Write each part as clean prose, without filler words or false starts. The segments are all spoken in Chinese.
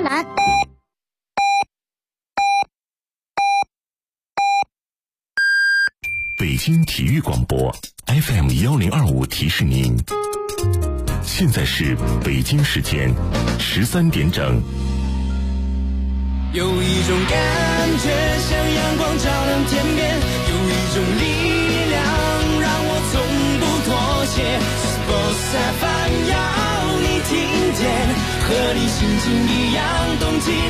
栏。 北京体育广播 FM1025 提示您，现在是北京时间13点整。 有一种感觉像阳光照亮天边，有一种力量让我从不妥协。Sports FM 要你听见，和你心情一样动起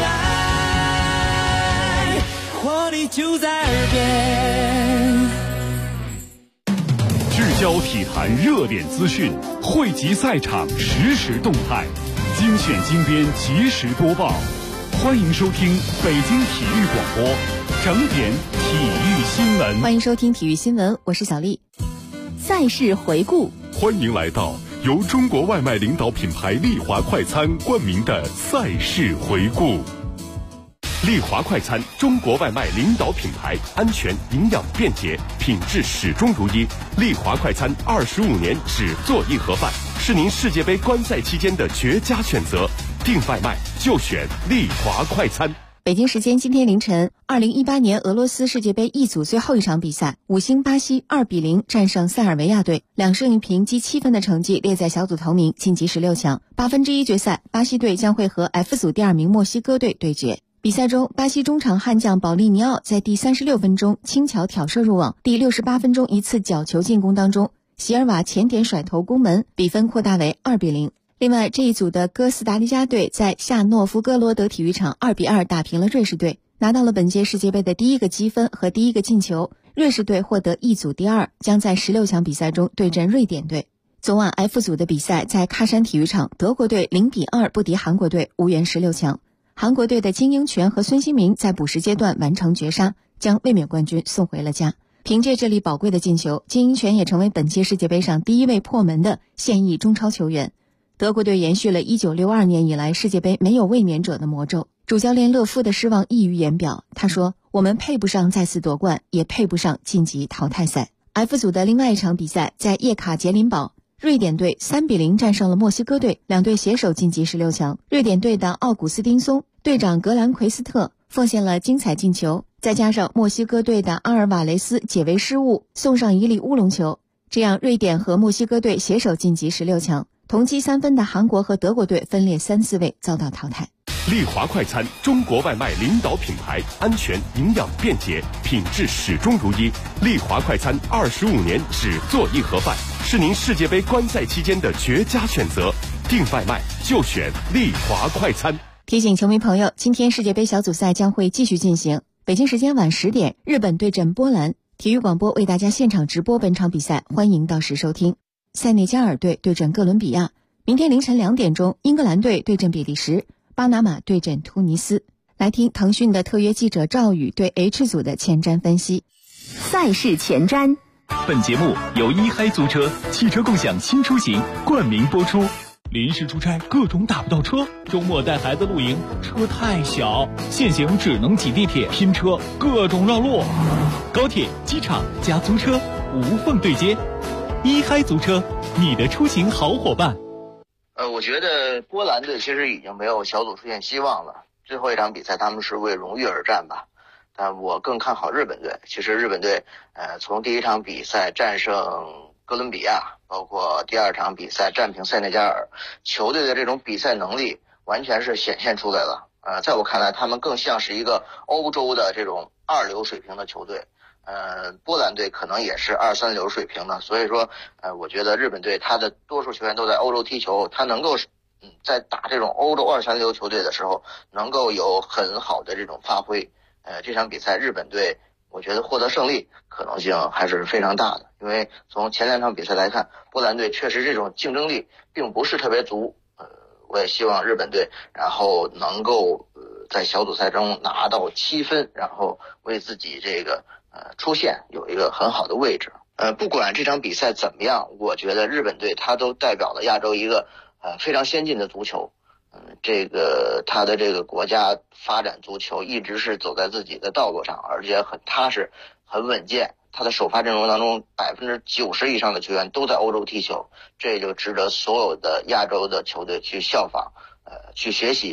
来，活力就在耳边。 聚焦体坛热点资讯，汇集赛场实时动态，精选精编及时播报。欢迎收听北京体育广播整点体育新闻。 欢迎收听体育新闻，我是小丽。赛事回顾， 欢迎来到由中国外卖领导品牌丽华快餐冠名的赛事回顾。丽华快餐，中国外卖领导品牌，安全、营养、便捷，品质始终如一。丽华快餐25年只做一盒饭，是您世界杯观赛期间的绝佳选择。订外卖就选丽华快餐。 北京时间今天凌晨，2018年俄罗斯世界杯 E 组最后一场比赛，5星巴西2-0战胜塞尔维亚队，2胜1平积7分的成绩列在小组头名，晋级16强。1/8决赛，巴西队将会和 F 组第2名墨西哥队对决。比赛中，巴西中场悍将保利尼奥在第36分钟轻巧挑射入网，第68分钟一次角球进攻当中，席尔瓦前点甩头攻门，比分扩大为2-0。另外，这一组的哥斯达黎加队在夏诺夫哥罗德体育场2-2打平了瑞士队，拿到了本届世界杯的第一个积分和第一个进球。瑞士队获得一组第2，将在16强比赛中对阵瑞典队。昨晚 F 组的比赛在喀山体育场，德国队0-2不敌韩国队，无缘16强。韩国队的金英权和孙兴民在补时阶段完成绝杀，将卫冕冠军送回了家。凭借这粒宝贵的进球，金英权也成为本届世界杯上第一位破门的现役中超球员。德国队延续了1962年以来世界杯没有卫冕者的魔咒，主教练勒夫的失望溢于言表。他说，我们配不上再次夺冠，也配不上晋级淘汰赛。F 组的另外一场比赛在叶卡捷琳堡，瑞典队3-0战胜了墨西哥队，两队携手晋级16强。瑞典队的奥古斯丁松、队长格兰奎斯特奉献了精彩进球，再加上墨西哥队的阿尔瓦雷斯解围失误，送上一粒乌龙球，这样瑞典和墨西哥队携手晋级16强。同积3分的韩国和德国队分列3、4位遭到淘汰。 丽华快餐，中国外卖领导品牌，安全、营养、便捷，品质始终如一。丽华快餐25年只做一盒饭，是您世界杯观赛期间的绝佳选择。订外卖就选丽华快餐。 提醒球迷朋友，今天世界杯小组赛将会继续进行。北京时间晚10点，日本对阵波兰，体育广播为大家现场直播本场比赛，欢迎到时收听。塞内加尔队对阵哥伦比亚，明天凌晨2点钟，英格兰队对阵比利时，巴拿马对阵突尼斯。来听腾讯的特约记者赵宇对 H 组的前瞻分析。 赛事前瞻。 本节目由一嗨租车汽车共享新出行冠名播出。临时出差各种打不到车，周末带孩子露营车太小，现行只能挤地铁拼车，各种绕路。高铁、机场加租车无缝对接，一嗨租车，你的出行好伙伴。 我觉得波兰队其实已经没有小组出现希望了，最后一场比赛他们是为荣誉而战吧。但我更看好日本队。其实日本队从第一场比赛战胜哥伦比亚，包括第2场比赛战平塞内加尔，球队的这种比赛能力完全是显现出来了。在我看来，他们更像是一个欧洲的这种2流水平的球队。波兰队可能也是2、3流水平的，所以说我觉得日本队他的多数球员都在欧洲踢球，他能够在打这种欧洲2、3流球队的时候能够有很好的这种发挥。这场比赛日本队我觉得获得胜利可能性还是非常大的，因为从前2场比赛来看，波兰队确实这种竞争力并不是特别足。我也希望日本队然后能够在小组赛中拿到7分，然后为自己这个出线有一个很好的位置。不管这场比赛怎么样，我觉得日本队他都代表了亚洲一个非常先进的足球。这个他的这个国家发展足球一直是走在自己的道路上，而且很踏实、很稳健。他的首发阵容当中90%以上的球员都在欧洲踢球，这就值得所有的亚洲的球队去效仿，去学习。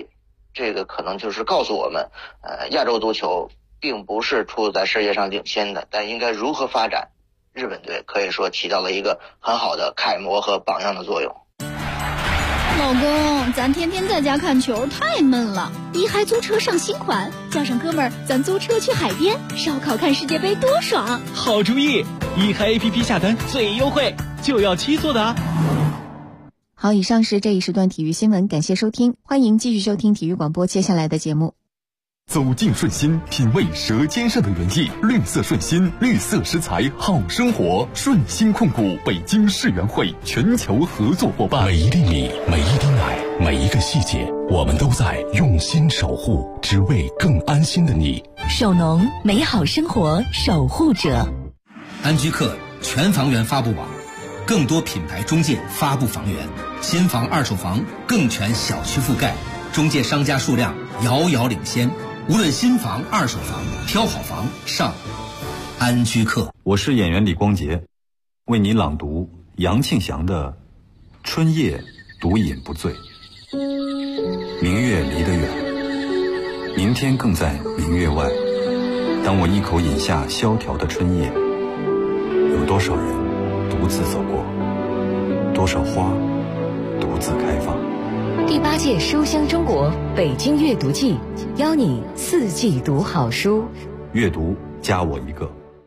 这个可能就是告诉我们，亚洲足球并不是处在世界上领先的，但应该如何发展，日本队可以说起到了一个很好的楷模和榜样的作用。 老公，咱天天在家看球太闷了，一嗨租车上新款，叫上哥们儿，咱租车去海边烧烤看世界杯多爽！ 好主意，一嗨 APP 下单最优惠，就要7座的啊！ 好，以上是这一时段体育新闻，感谢收听，欢迎继续收听体育广播接下来的节目。 走进顺心，品味舌尖上的原意，绿色顺心，绿色食材好生活。顺心控股北京世园会全球合作伙伴。 每一粒米，每一滴奶，每一个细节，我们都在用心守护，只为更安心的你。 首农，美好生活守护者。 安居客全房源发布网，更多品牌中介发布房源，新房二手房更全小区覆盖，中介商家数量遥遥领先。无论新房、二手房，挑好房上安居客。 我是演员李光洁，为你朗读杨庆祥的《春夜独饮不醉》。明月离得远，明天更在明月外。当我一口饮下萧条的春夜，有多少人独自走过，多少花独自开放。 第8届书香中国北京阅读季，邀你4季读好书。 阅读加我一个。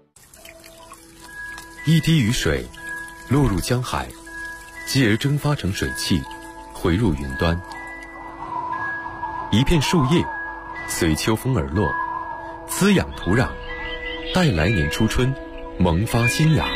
一滴雨水落入江海，继而蒸发成水汽，回入云端。一片树叶随秋风而落，滋养土壤，待来年初春萌发新芽。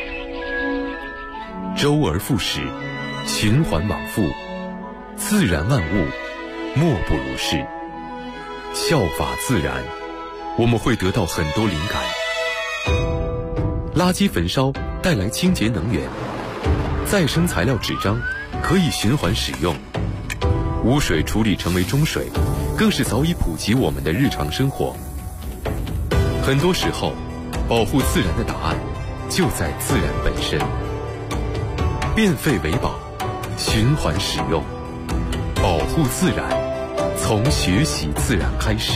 周而复始，循环往复，自然万物莫不如是。效法自然，我们会得到很多灵感。垃圾焚烧带来清洁能源，再生材料纸张可以循环使用，污水处理成为中水，更是早已普及我们的日常生活。很多时候，保护自然的答案就在自然本身。变废为宝，循环使用，保护自然，从学习自然开始。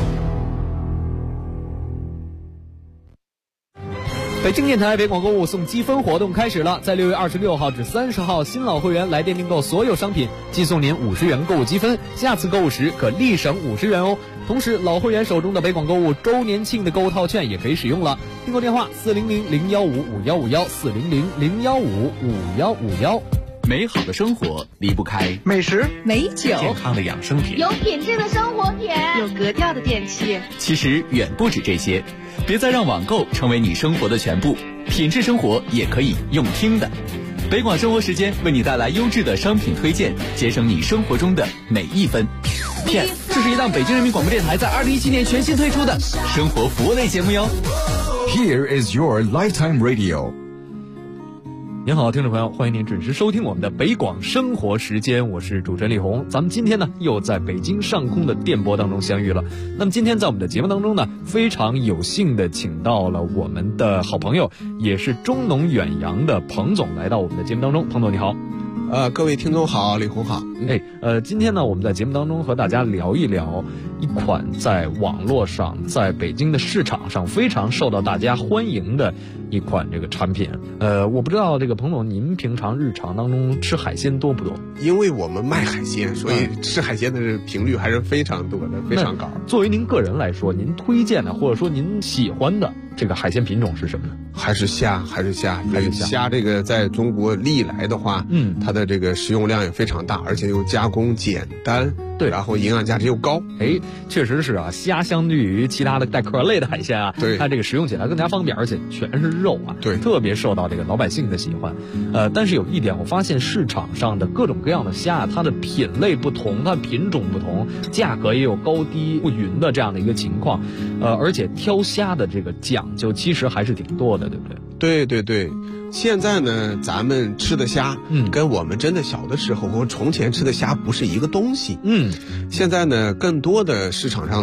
北京电台北广购物送积分活动开始了，在6月26号至30号，新老会员来电订购所有商品，即送您50元购物积分，下次购物时可立省50元哦。同时，老会员手中的北广购物周年庆的购物套券也可以使用了。订购电话400-015-5151，400-015-5151。 美好的生活离不开美食、 美酒、 健康的养生品， 有品质的生活品， 有格调的电器。 其实远不止这些，别再让网购成为你生活的全部，品质生活也可以用听的。北广生活时间为你带来优质的商品推荐，节省你生活中的每一分。片，这是一档北京人民广播电台在2017年全新推出的生活服务类节目哟。 Here is your lifetime radio。 您好，听众朋友，欢迎您准时收听我们的北广生活时间，我是主持人李红。咱们今天呢又在北京上空的电波当中相遇了。那么今天在我们的节目当中呢，非常有幸的请到了我们的好朋友，也是中农远洋的彭总来到我们的节目当中。彭总你好。 各位听众好，李红好。 今天呢，我们在节目当中和大家聊一聊一款在网络上，在北京的市场上非常受到大家欢迎的一款这个产品。我不知道这个彭总，您平常日常当中吃海鲜多不多？ 因为我们卖海鲜，所以吃海鲜的频率还是非常多的，非常高。 作为您个人来说，您推荐的或者说您喜欢的这个海鲜品种是什么呢？ 还是虾。虾这个在中国历来的话，它的这个食用量也非常大，而且又加工简单， 对， 然后营养价值又高。 确实是啊，虾相对于其他的带壳类的海鲜啊， 对， 它这个食用起来更加方便，而且全是肉啊， 对， 特别受到这个老百姓的喜欢。但是有一点，我发现市场上的各种各样的虾，它的品类不同，它的品种不同，价格也有高低不匀的这样的一个情况。而且挑虾的这个讲究其实还是挺多的，对不对？ 对。现在呢，咱们吃的虾，跟我们真的小的时候和从前吃的虾不是一个东西。现在呢，更多的市场上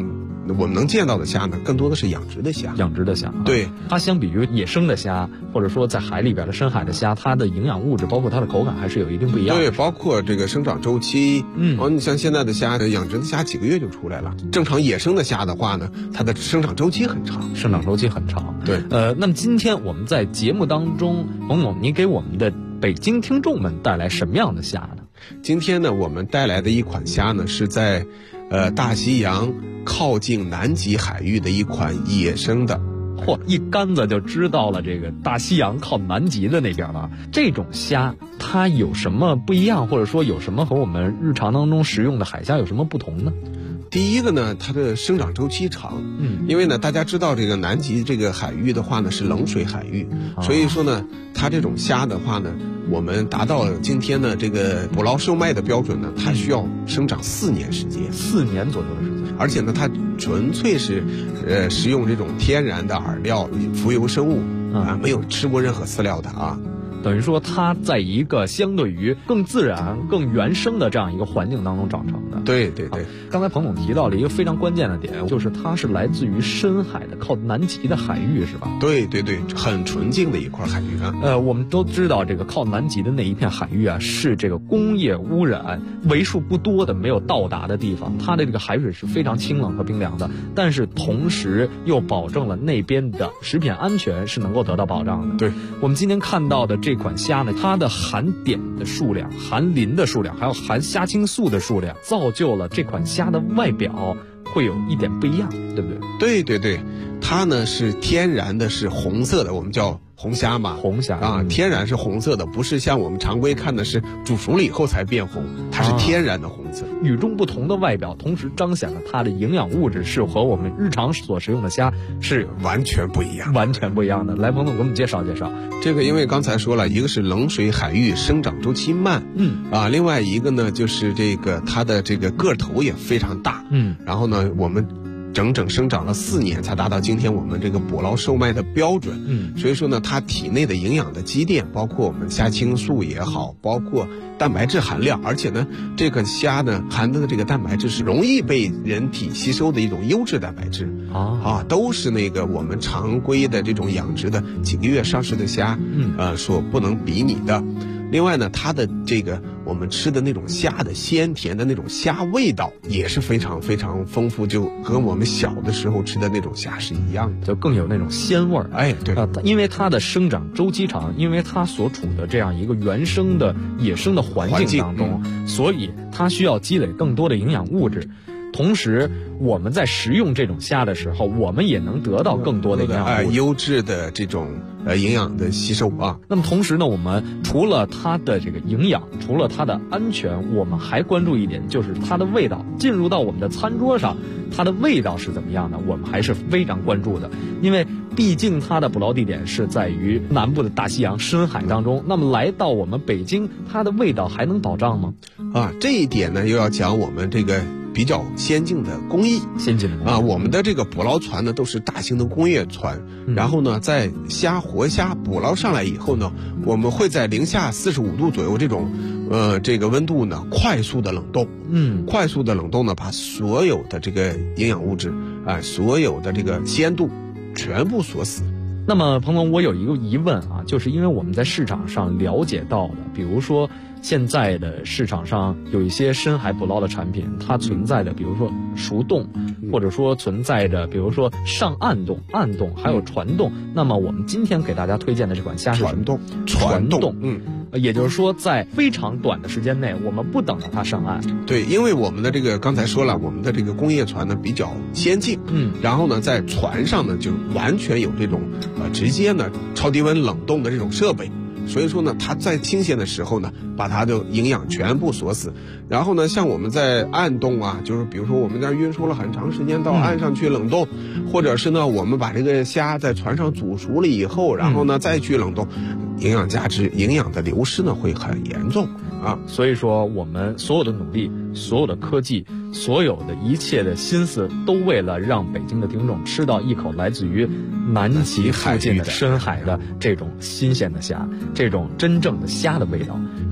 我们能见到的虾呢，更多的是养殖的虾。 养殖的虾， 对， 它相比于野生的虾，或者说在海里边的深海的虾，它的营养物质包括它的口感还是有一定不一样的。 对，包括这个生长周期。你像现在的虾，养殖的虾几个月就出来了。正常野生的虾的话呢，它的生长周期很长。 对，那么今天我们在节目当中，冯总，您给我们的北京听众们带来什么样的虾呢？ 今天呢，我们带来的一款虾呢，是在大西洋靠近南极海域的一款野生的。 一竿子就知道了这个大西洋靠南极的那边了。这种虾它有什么不一样，或者说有什么和我们日常当中食用的海虾有什么不同呢？ 第一个呢，它的生长周期长。因为呢，大家知道这个南极这个海域的话呢是冷水海域，所以说呢，它这种虾的话呢，我们达到今天的这个捕捞售卖的标准呢，它需要生长4年时间 ，4年左右的时间。 而且呢，它纯粹是食用这种天然的饵料、浮游生物没有吃过任何饲料的啊。 等于说它在一个相对于更自然、更原生的这样一个环境当中长成的。 对。 刚才彭总提到了一个非常关键的点，就是它是来自于深海的靠南极的海域，是吧？ 对，很纯净的一块海域啊。 我们都知道这个靠南极的那一片海域啊，是这个工业污染为数不多的没有到达的地方，它的这个海水是非常清冷和冰凉的，但是同时又保证了那边的食品安全是能够得到保障的。 对， 我们今天看到的这款虾呢，它的含碘的数量、含磷的数量，还有含虾青素的数量，造就了这款虾的外表会有一点不一样，对不对？对，它呢是天然的，是红色的，我们叫红虾嘛。 红虾啊， 天然是红色的，不是像我们常规看的是煮熟了以后才变红，它是天然的红色。 与众不同的外表，同时彰显了它的营养物质是和我们日常所食用的虾是完全不一样的。来，彭总给我们介绍介绍。 这个因为刚才说了，一个是冷水海域生长周期慢，另外一个呢就是这个它的这个个头也非常大，然后呢我们整整生长了4年才达到今天我们这个捕捞售卖的标准。所以说呢，它体内的营养的积淀，包括我们虾青素也好，包括蛋白质含量，而且呢，这个虾呢含的这个蛋白质是容易被人体吸收的一种优质蛋白质都是那个我们常规的这种养殖的几个月上市的虾所不能比拟的。另外呢，它的这个我们吃的那种虾的鲜甜的那种虾味道也是非常非常丰富，就和我们小的时候吃的那种虾是一样的， 就更有那种鲜味儿。 对因为它的生长周期长，因为它所处的这样一个原生的野生的环境当中，所以它需要积累更多的营养物质。同时我们在食用这种虾的时候，我们也能得到更多的营养物质， 优质的这种营养的吸收啊。 那么同时呢，我们除了它的这个营养，除了它的安全，我们还关注一点，就是它的味道。进入到我们的餐桌上，它的味道是怎么样的，我们还是非常关注的。因为毕竟它的捕捞地点是在于南部的大西洋深海当中，那么来到我们北京，它的味道还能保障吗？ 这一点呢，又要讲我们这个比较先进的工艺。我们的这个捕捞船呢都是大型的工业船，然后呢在活虾捕捞上来以后呢，我们会在零下45度左右这种这个温度呢快速的冷冻，快速的冷冻呢把所有的这个营养物质所有的这个鲜度全部锁死。 那么彭总，我有一个疑问啊，就是因为我们在市场上了解到的，比如说现在的市场上有一些深海捕捞的产品，它存在着比如说熟冻，或者说存在着比如说上岸冻、暗冻，还有传冻。那么我们今天给大家推荐的这款虾是什么？传冻。也就是说在非常短的时间内，我们不等到它上岸。 对，因为我们的这个刚才说了，我们的这个工业船呢比较先进，然后呢在船上呢就完全有这种直接呢超低温冷冻的这种设备。所以说呢，它在新鲜的时候呢，把它的营养全部锁死。然后呢，像我们在暗冻就是比如说我们在运输了很长时间到岸上去冷冻，或者是呢，我们把这个虾在船上煮熟了以后，然后呢再去冷冻，营养价值、营养的流失呢会很严重啊。 所以说，我们所有的努力、所有的科技、所有的一切的心思，都为了让北京的听众吃到一口来自于南极附近的深海的这种新鲜的虾，这种真正的虾的味道。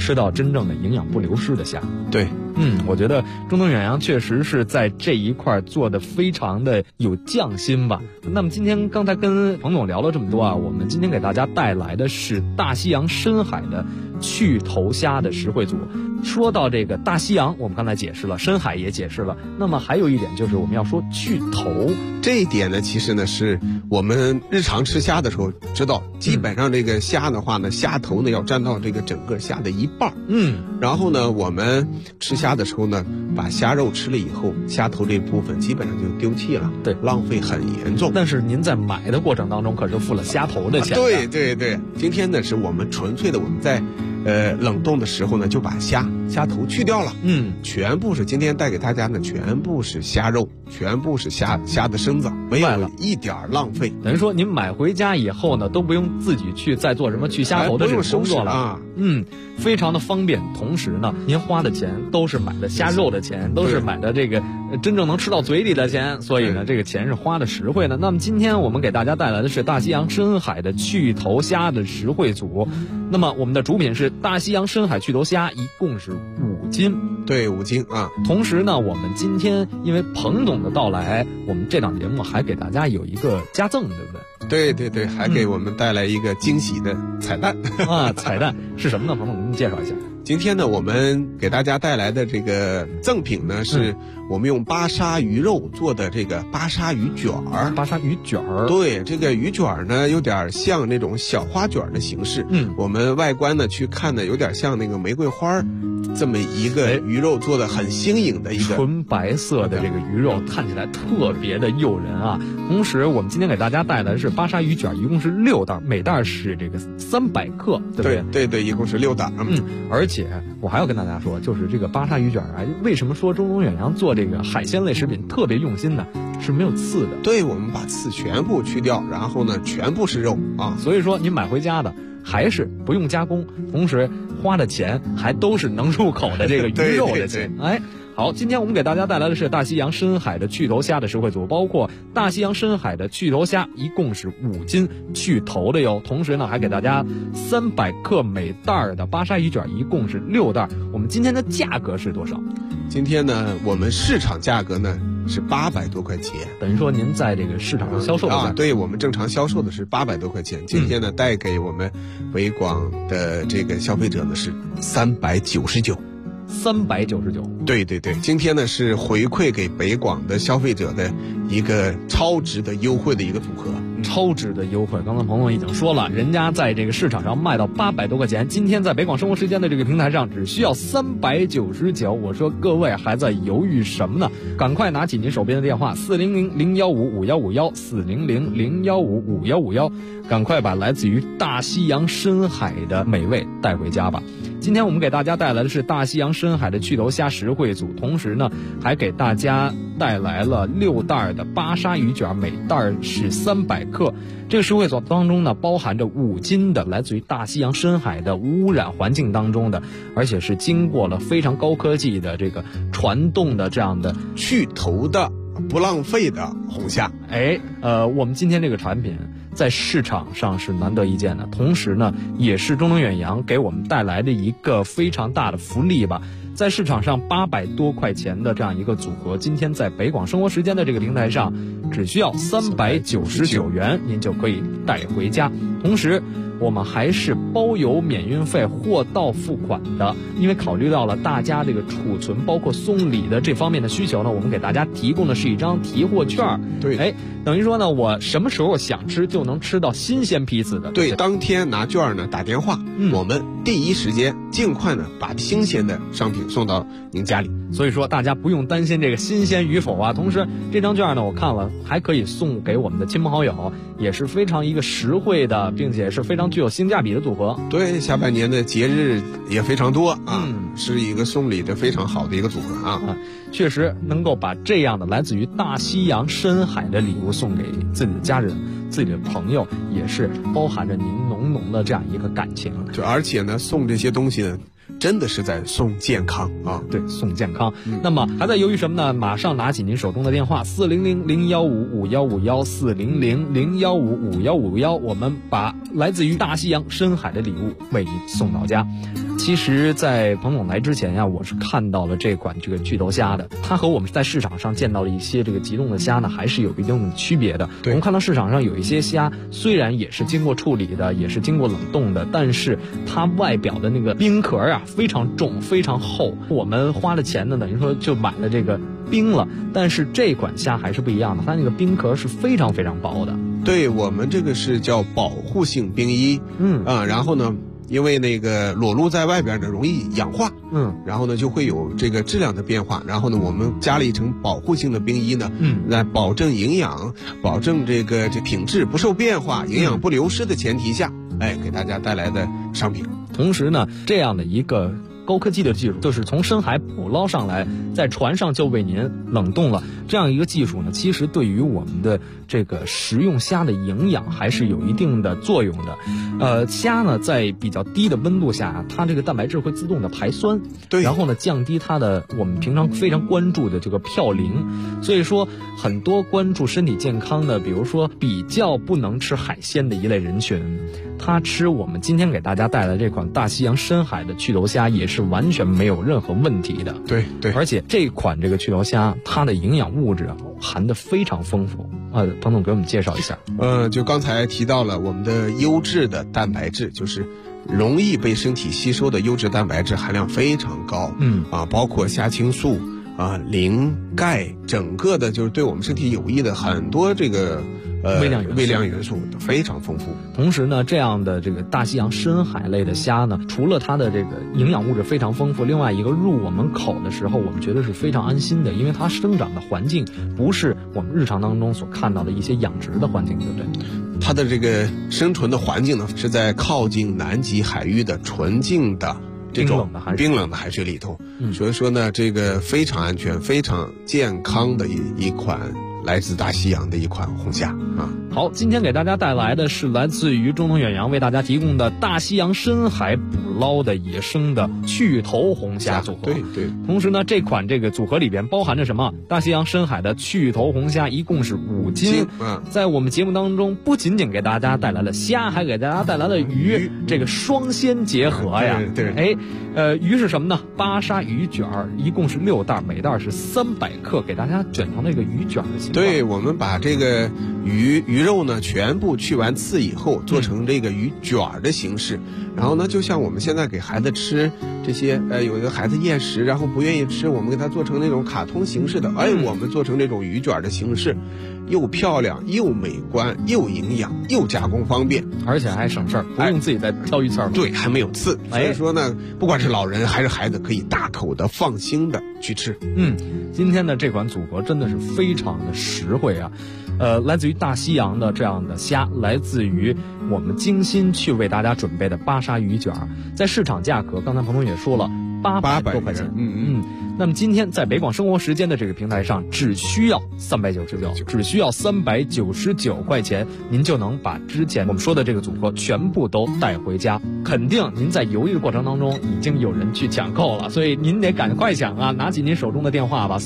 吃到真正的营养不流失的虾。 对， 我觉得中东远洋确实是在这一块做的非常的有匠心吧。那么今天刚才跟彭总聊了这么多啊，我们今天给大家带来的是大西洋深海的去头虾的实惠组。说到这个大西洋，我们刚才解释了，深海也解释了，那么还有一点就是我们要说去头。 这一点呢，其实呢是我们日常吃虾的时候知道，基本上这个虾的话呢，虾头呢要占到这个整个虾的一半。然后呢，我们吃虾的时候呢，把虾肉吃了以后，虾头这部分基本上就丢弃了， 对， 浪费很严重。 但是您在买的过程当中可是付了虾头的钱。 对，今天呢是我们纯粹的我们在冷冻的时候呢，就把虾头去掉了，全部是今天带给大家呢，全部是虾肉，全部是虾的身子，没有一点浪费。 等于说您买回家以后呢，都不用自己去再做什么去虾头的这种工作了，非常的方便。同时呢，您花的钱都是买的虾肉的钱，都是买的这个真正能吃到嘴里的钱，所以呢，这个钱是花的实惠的。那么今天我们给大家带来的是大西洋深海的去头虾的实惠组。那么我们的主品是大西洋深海去头虾，一共是5斤。 对，5斤啊。 同时呢，我们今天因为彭总的到来，我们这档节目还给大家有一个加赠，对不对？ 对，还给我们带来一个惊喜的彩蛋彩蛋是什么呢？彭总，您介绍一下。 今天呢，我们给大家带来的这个赠品呢，是我们用巴沙鱼肉做的这个巴沙鱼卷儿。 巴沙鱼卷儿， 对，这个鱼卷儿呢，有点像那种小花卷的形式。我们外观呢去看呢，有点像那个玫瑰花这么一个鱼肉做的很新颖的一个纯白色的这个鱼肉，看起来特别的诱人啊。同时，我们今天给大家带来的是巴沙鱼卷，一共是6袋，每袋是这个300克，对不对？对，一共是6袋。 而且我还要跟大家说，就是这个巴沙鱼卷啊，为什么说中东远洋做这个海鲜类食品特别用心呢？是没有刺的。 对，我们把刺全部去掉，然后呢，全部是肉啊。 所以说，您买回家的还是不用加工，同时花的钱还都是能入口的这个鱼肉的钱。好，今天我们给大家带来的是大西洋深海的去头虾的实惠组，包括大西洋深海的去头虾，一共是5斤去头的哟。同时呢，还给大家300克每袋的巴沙鱼卷，一共是6袋。我们今天的价格是多少？ 今天呢，我们市场价格呢是800多块钱， 等于说您在这个市场上销售的对，我们正常销售的是800多块钱。今天呢，带给我们北广的这个消费者呢是399。 对， 今天呢是回馈给北广的消费者的一个超值的优惠的一个组合。 超值的优惠，刚才彭总已经说了，人家在这个市场上卖到800多块钱，今天在北广生活时间的这个平台上只需要399。我说各位还在犹豫什么呢？赶快拿起您手边的电话400-015-5151，400-015-5151，赶快把来自于大西洋深海的美味带回家吧。今天我们给大家带来的是大西洋深海的去头虾实惠组，同时呢，还给大家带来了6袋的巴沙鱼卷，每袋是300克。这个实惠组当中呢，包含着5斤的来自于大西洋深海的无污染环境当中的，而且是经过了非常高科技的这个传动的这样的去头的不浪费的红虾。 我们今天这个产品在市场上是难得一见的，同时呢，也是中东远洋给我们带来的一个非常大的福利吧。在市场上800多块钱的这样一个组合，今天在北广生活时间的这个平台上，只需要399元，您就可以带回家。同时，我们还是包邮免运费，货到付款的。因为考虑到了大家这个储存包括送礼的这方面的需求呢，我们给大家提供的是一张提货券。 对， 等于说呢，我什么时候想吃就能吃到新鲜批次的。 对，当天拿券呢打电话，我们第一时间尽快呢把新鲜的商品送到您家里。 所以说大家不用担心这个新鲜与否啊。同时这张券呢，我看了还可以送给我们的亲朋好友，也是非常一个实惠的，并且是非常具有性价比的组合。 对，下半年的节日也非常多啊，是一个送礼的非常好的一个组合啊。 确实能够把这样的来自于大西洋深海的礼物送给自己的家人、自己的朋友，也是包含着您浓浓的这样一个感情。 就而且呢，送这些东西呢，真的是在送健康啊！ 对，送健康。那么还在犹豫什么呢？马上拿起您手中的电话，400-015-5151，400-015-5151，我们把来自于大西洋深海的礼物为您送到家。 其实在彭总来之前呀，我是看到了这款这个巨头虾的，它和我们在市场上见到的一些这个急冻的虾呢，还是有一定的区别的。我们看到市场上有一些虾，虽然也是经过处理的，也是经过冷冻的，但是它外表的那个冰壳啊非常重，非常厚。我们花了钱呢，等于说就买了这个冰了，但是这款虾还是不一样的，它那个冰壳是非常非常薄的。 对，我们这个是叫保护性冰衣，然后呢，因为那个裸露在外边呢容易氧化，然后呢就会有这个质量的变化，然后呢我们加了一层保护性的冰衣呢，来保证营养，保证这品质不受变化，营养不流失的前提下，给大家带来的商品。 同时呢，这样的一个高科技的技术，就是从深海捕捞上来，在船上就为您冷冻了。这样一个技术呢，其实对于我们的这个食用虾的营养还是有一定的作用的。虾呢，在比较低的温度下，它这个蛋白质会自动的排酸， 对， 然后呢，降低它的我们平常非常关注的这个嘌呤。所以说，很多关注身体健康的，比如说比较不能吃海鲜的一类人群，他吃我们今天给大家带来这款大西洋深海的巨头虾也是完全没有任何问题的。 对， 而且这款这个巨头虾，它的营养物质含得非常丰富。彭总给我们介绍一下。 就刚才提到了我们的优质的蛋白质，就是容易被身体吸收的优质蛋白质含量非常高。包括虾青素磷、钙，整个的就是对我们身体有益的很多这个微量元素非常丰富。 同时呢，这样的这个大西洋深海类的虾呢，除了它的这个营养物质非常丰富，另外一个入我们口的时候，我们觉得是非常安心的，因为它生长的环境不是我们日常当中所看到的一些养殖的环境，对不对？ 它的这个生存的环境呢，是在靠近南极海域的纯净的这种冰冷的海水里头，所以说呢，这个非常安全、非常健康的一款来自大西洋的一款红虾啊。 好，今天给大家带来的是来自于中东远洋为大家提供的大西洋深海捕捞的野生的去头红虾组合。 对。 同时呢，这款这个组合里边包含着什么？大西洋深海的去头红虾一共是5斤。在我们节目当中，不仅仅给大家带来了虾，还给大家带来了鱼，这个双鲜结合呀。 对。 鱼是什么呢？巴沙鱼卷一共是6袋，每袋是300克，给大家卷成那个鱼卷的形状。 对，我们把这个鱼肉呢全部去完刺以后，做成这个鱼卷的形式。然后呢，就像我们现在给孩子吃这些，有的孩子厌食，然后不愿意吃，我们给他做成那种卡通形式的，我们做成这种鱼卷的形式，又漂亮又美观又营养又加工方便， 而且还省事儿，不用自己再挑鱼刺儿。 对，还没有刺，所以说呢，不管是老人还是孩子，可以大口的放心的去吃。 今天的这款组合真的是非常的实惠啊。来自于大西洋的这样的虾，来自于我们精心去为大家准备的巴沙鱼卷，在市场价格，刚才彭总也说了，800多块钱。那么今天在北广生活时间的这个平台上，只需要399块钱，您就能把之前我们说的这个组合全部都带回家。肯定您在犹豫的过程当中，已经有人去抢购了，所以您得赶快抢啊！拿起您手中的电话吧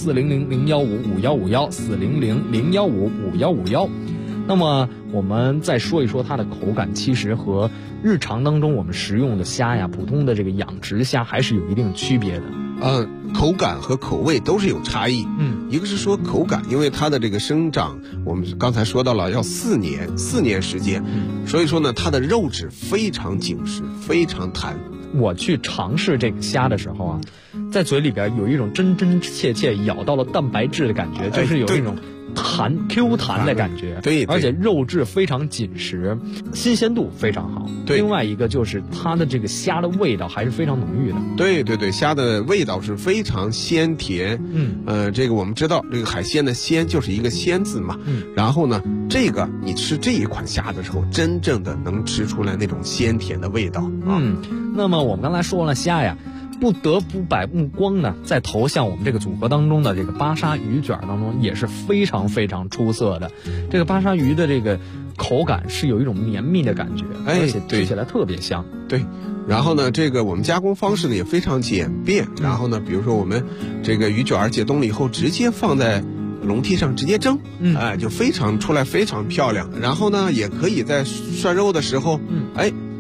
，400-015-5151，400-015-5151。那么我们再说一说它的口感，其实和日常当中我们食用的虾呀，普通的这个养殖虾还是有一定区别的。 口感和口味都是有差异。一个是说口感，因为它的这个生长，我们刚才说到了要4年时间，所以说呢，它的肉质非常紧实，非常弹。 我去尝试这个虾的时候啊，在嘴里边有一种真真切切咬到了蛋白质的感觉，就是有一种Q 弹的感觉。 对， 而且肉质非常紧实，新鲜度非常好。 对， 另外一个就是它的这个虾的味道还是非常浓郁的。 对，虾的味道是非常鲜甜。这个我们知道，这个海鲜的鲜就是一个鲜字嘛。然后呢，这个你吃这一款虾的时候，真正的能吃出来那种鲜甜的味道。 那么我们刚才说了虾呀，不得不把目光呢再投向我们这个组合当中的这个巴沙鱼卷当中，也是非常非常出色的。这个巴沙鱼的这个口感是有一种绵密的感觉，而且吃起来特别香。 对，然后呢，这个我们加工方式呢也非常简便。然后呢，比如说我们这个鱼卷解冻了以后，直接放在笼屉上直接蒸，就出来非常漂亮。然后呢，也可以在涮肉的时候，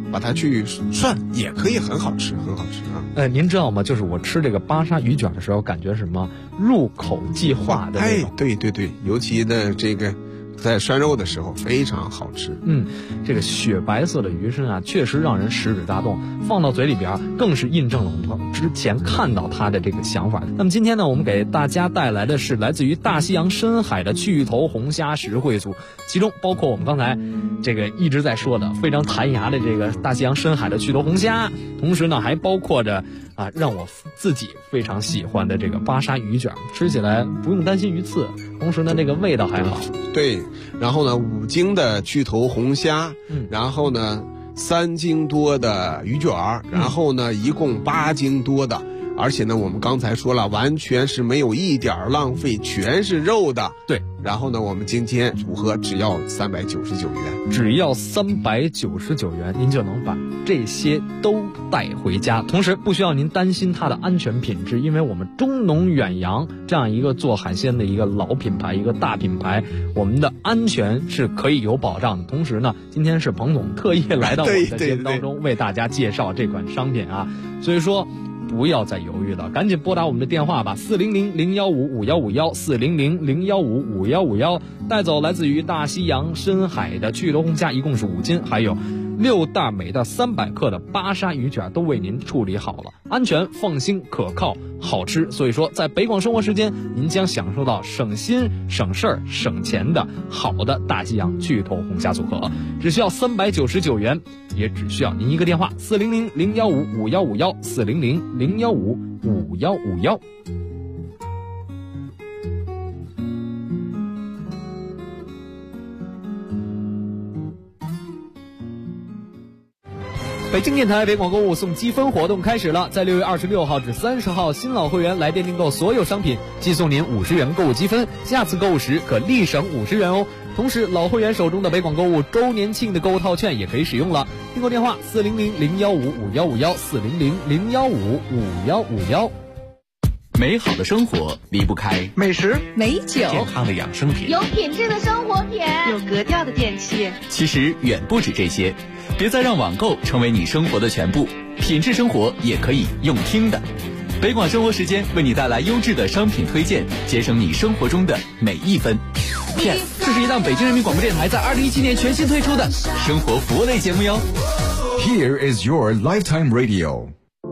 把它去涮，也可以很好吃，很好吃啊。 您知道吗？就是我吃这个巴沙鱼卷的时候，感觉什么入口即化的那种。 对对对，尤其的这个在涮肉的时候非常好吃。 这个雪白色的鱼身啊，确实让人食指大动，放到嘴里边更是印证了我们之前看到它的这个想法。那么今天呢，我们给大家带来的是来自于大西洋深海的巨头红虾实惠组，其中包括我们刚才这个一直在说的非常弹牙的这个大西洋深海的巨头红虾，同时呢还包括着让我自己非常喜欢的这个巴沙鱼卷，吃起来不用担心鱼刺，同时呢这个味道还好。 对，然后呢5斤的巨头红虾，然后呢3斤多的鱼卷，然后呢一共8斤多的，而且呢我们刚才说了，完全是没有一点浪费，全是肉的。 对， 然后呢我们今天组合只要399元， 只要399元，您就能把这些都带回家，同时不需要您担心它的安全品质，因为我们中农远洋这样一个做海鲜的一个老品牌，一个大品牌，我们的安全是可以有保障的。同时呢，今天是彭总特意来到我们的节目当中为大家介绍这款商品啊，所以说不要再犹豫了，赶紧拨打我们的电话吧，400-015-5151，400-015-5151，带走来自于大西洋深海的巨头红虾，一共是5斤，还有6大美的300克的巴沙鱼卷都为您处理好了，安全、放心、可靠、好吃。所以说，在北广生活时间，您将享受到省心、省事儿、省钱的好的大西洋巨头红虾组合，只需要399元，也只需要您一个电话，400-015-5151，400-015-5151。北京电台北广购物送积分活动开始了，在6月26号至30号，新老会员来电订购所有商品，即送您50元购物积分，下次购物时可立省50元哦。同时，老会员手中的北广购物周年庆的购物套券也可以使用了。订购电话400-015-5151，400-015-5151。 美好的生活离不开美食、 美酒、 健康的养生品、 有品质的生活品、 有格调的电器。 其实远不止这些，别再让网购成为你生活的全部，品质生活也可以用听的。北广生活时间为你带来优质的商品推荐，节省你生活中的每一分。这是一档北京人民广播电台在2017年全新推出的生活服务类节目哟。 Here is your lifetime radio。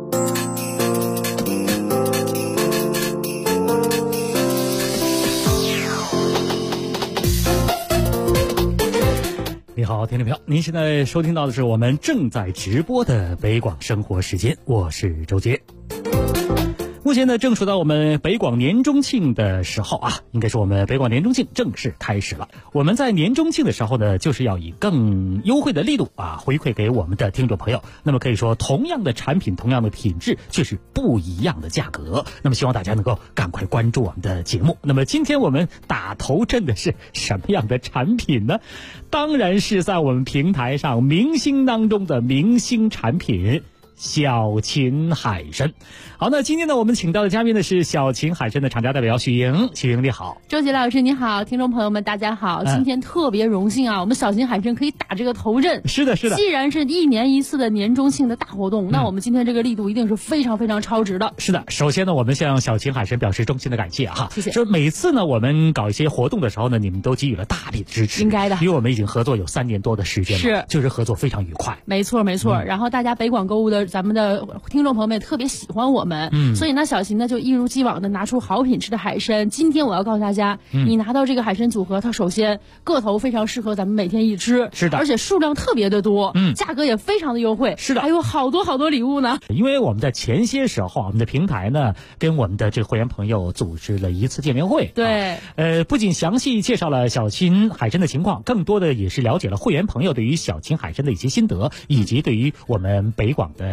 你好，听众朋友，您现在收听到的是我们正在直播的北广生活时间，我是周杰。目前呢，正处到我们北广年中庆的时候啊，应该说我们北广年中庆正式开始了。我们在年中庆的时候呢，就是要以更优惠的力度啊，回馈给我们的听众朋友。那么可以说，同样的产品，同样的品质，却是不一样的价格。那么希望大家能够赶快关注我们的节目。那么今天我们打头阵的是什么样的产品呢？当然是在我们平台上明星当中的明星产品。小秦海参。好，那今天呢，我们请到的嘉宾呢是小秦海参的厂家代表许莹。许莹你好。 周杰老师你好，听众朋友们大家好，今天特别荣幸啊，我们小秦海参可以打这个头阵。 是的是的， 既然是1年1次的年中庆的大活动，那我们今天这个力度一定是非常非常超值的。 是的，首先呢，我们向小秦海参表示衷心的感谢哈， 谢谢。 说每次呢我们搞一些活动的时候呢，你们都给予了大力的支持， 应该的， 因为我们已经合作有3年多的时间了， 是， 就是合作非常愉快。 没错没错，然后大家北广购物的咱们的听众朋友们也特别喜欢我们，所以呢小秦呢就一如既往的拿出好品质的海参。今天我要告诉大家，你拿到这个海参组合，它首先个头非常适合咱们每天一吃， 是的， 而且数量特别的多，价格也非常的优惠， 是的， 还有好多好多礼物呢。 因为我们在前些时候，我们的平台呢跟我们的这个会员朋友组织了一次见面会， 对， 不仅详细介绍了小秦海参的情况，更多的也是了解了会员朋友对于小秦海参的一些心得，以及对于我们北广的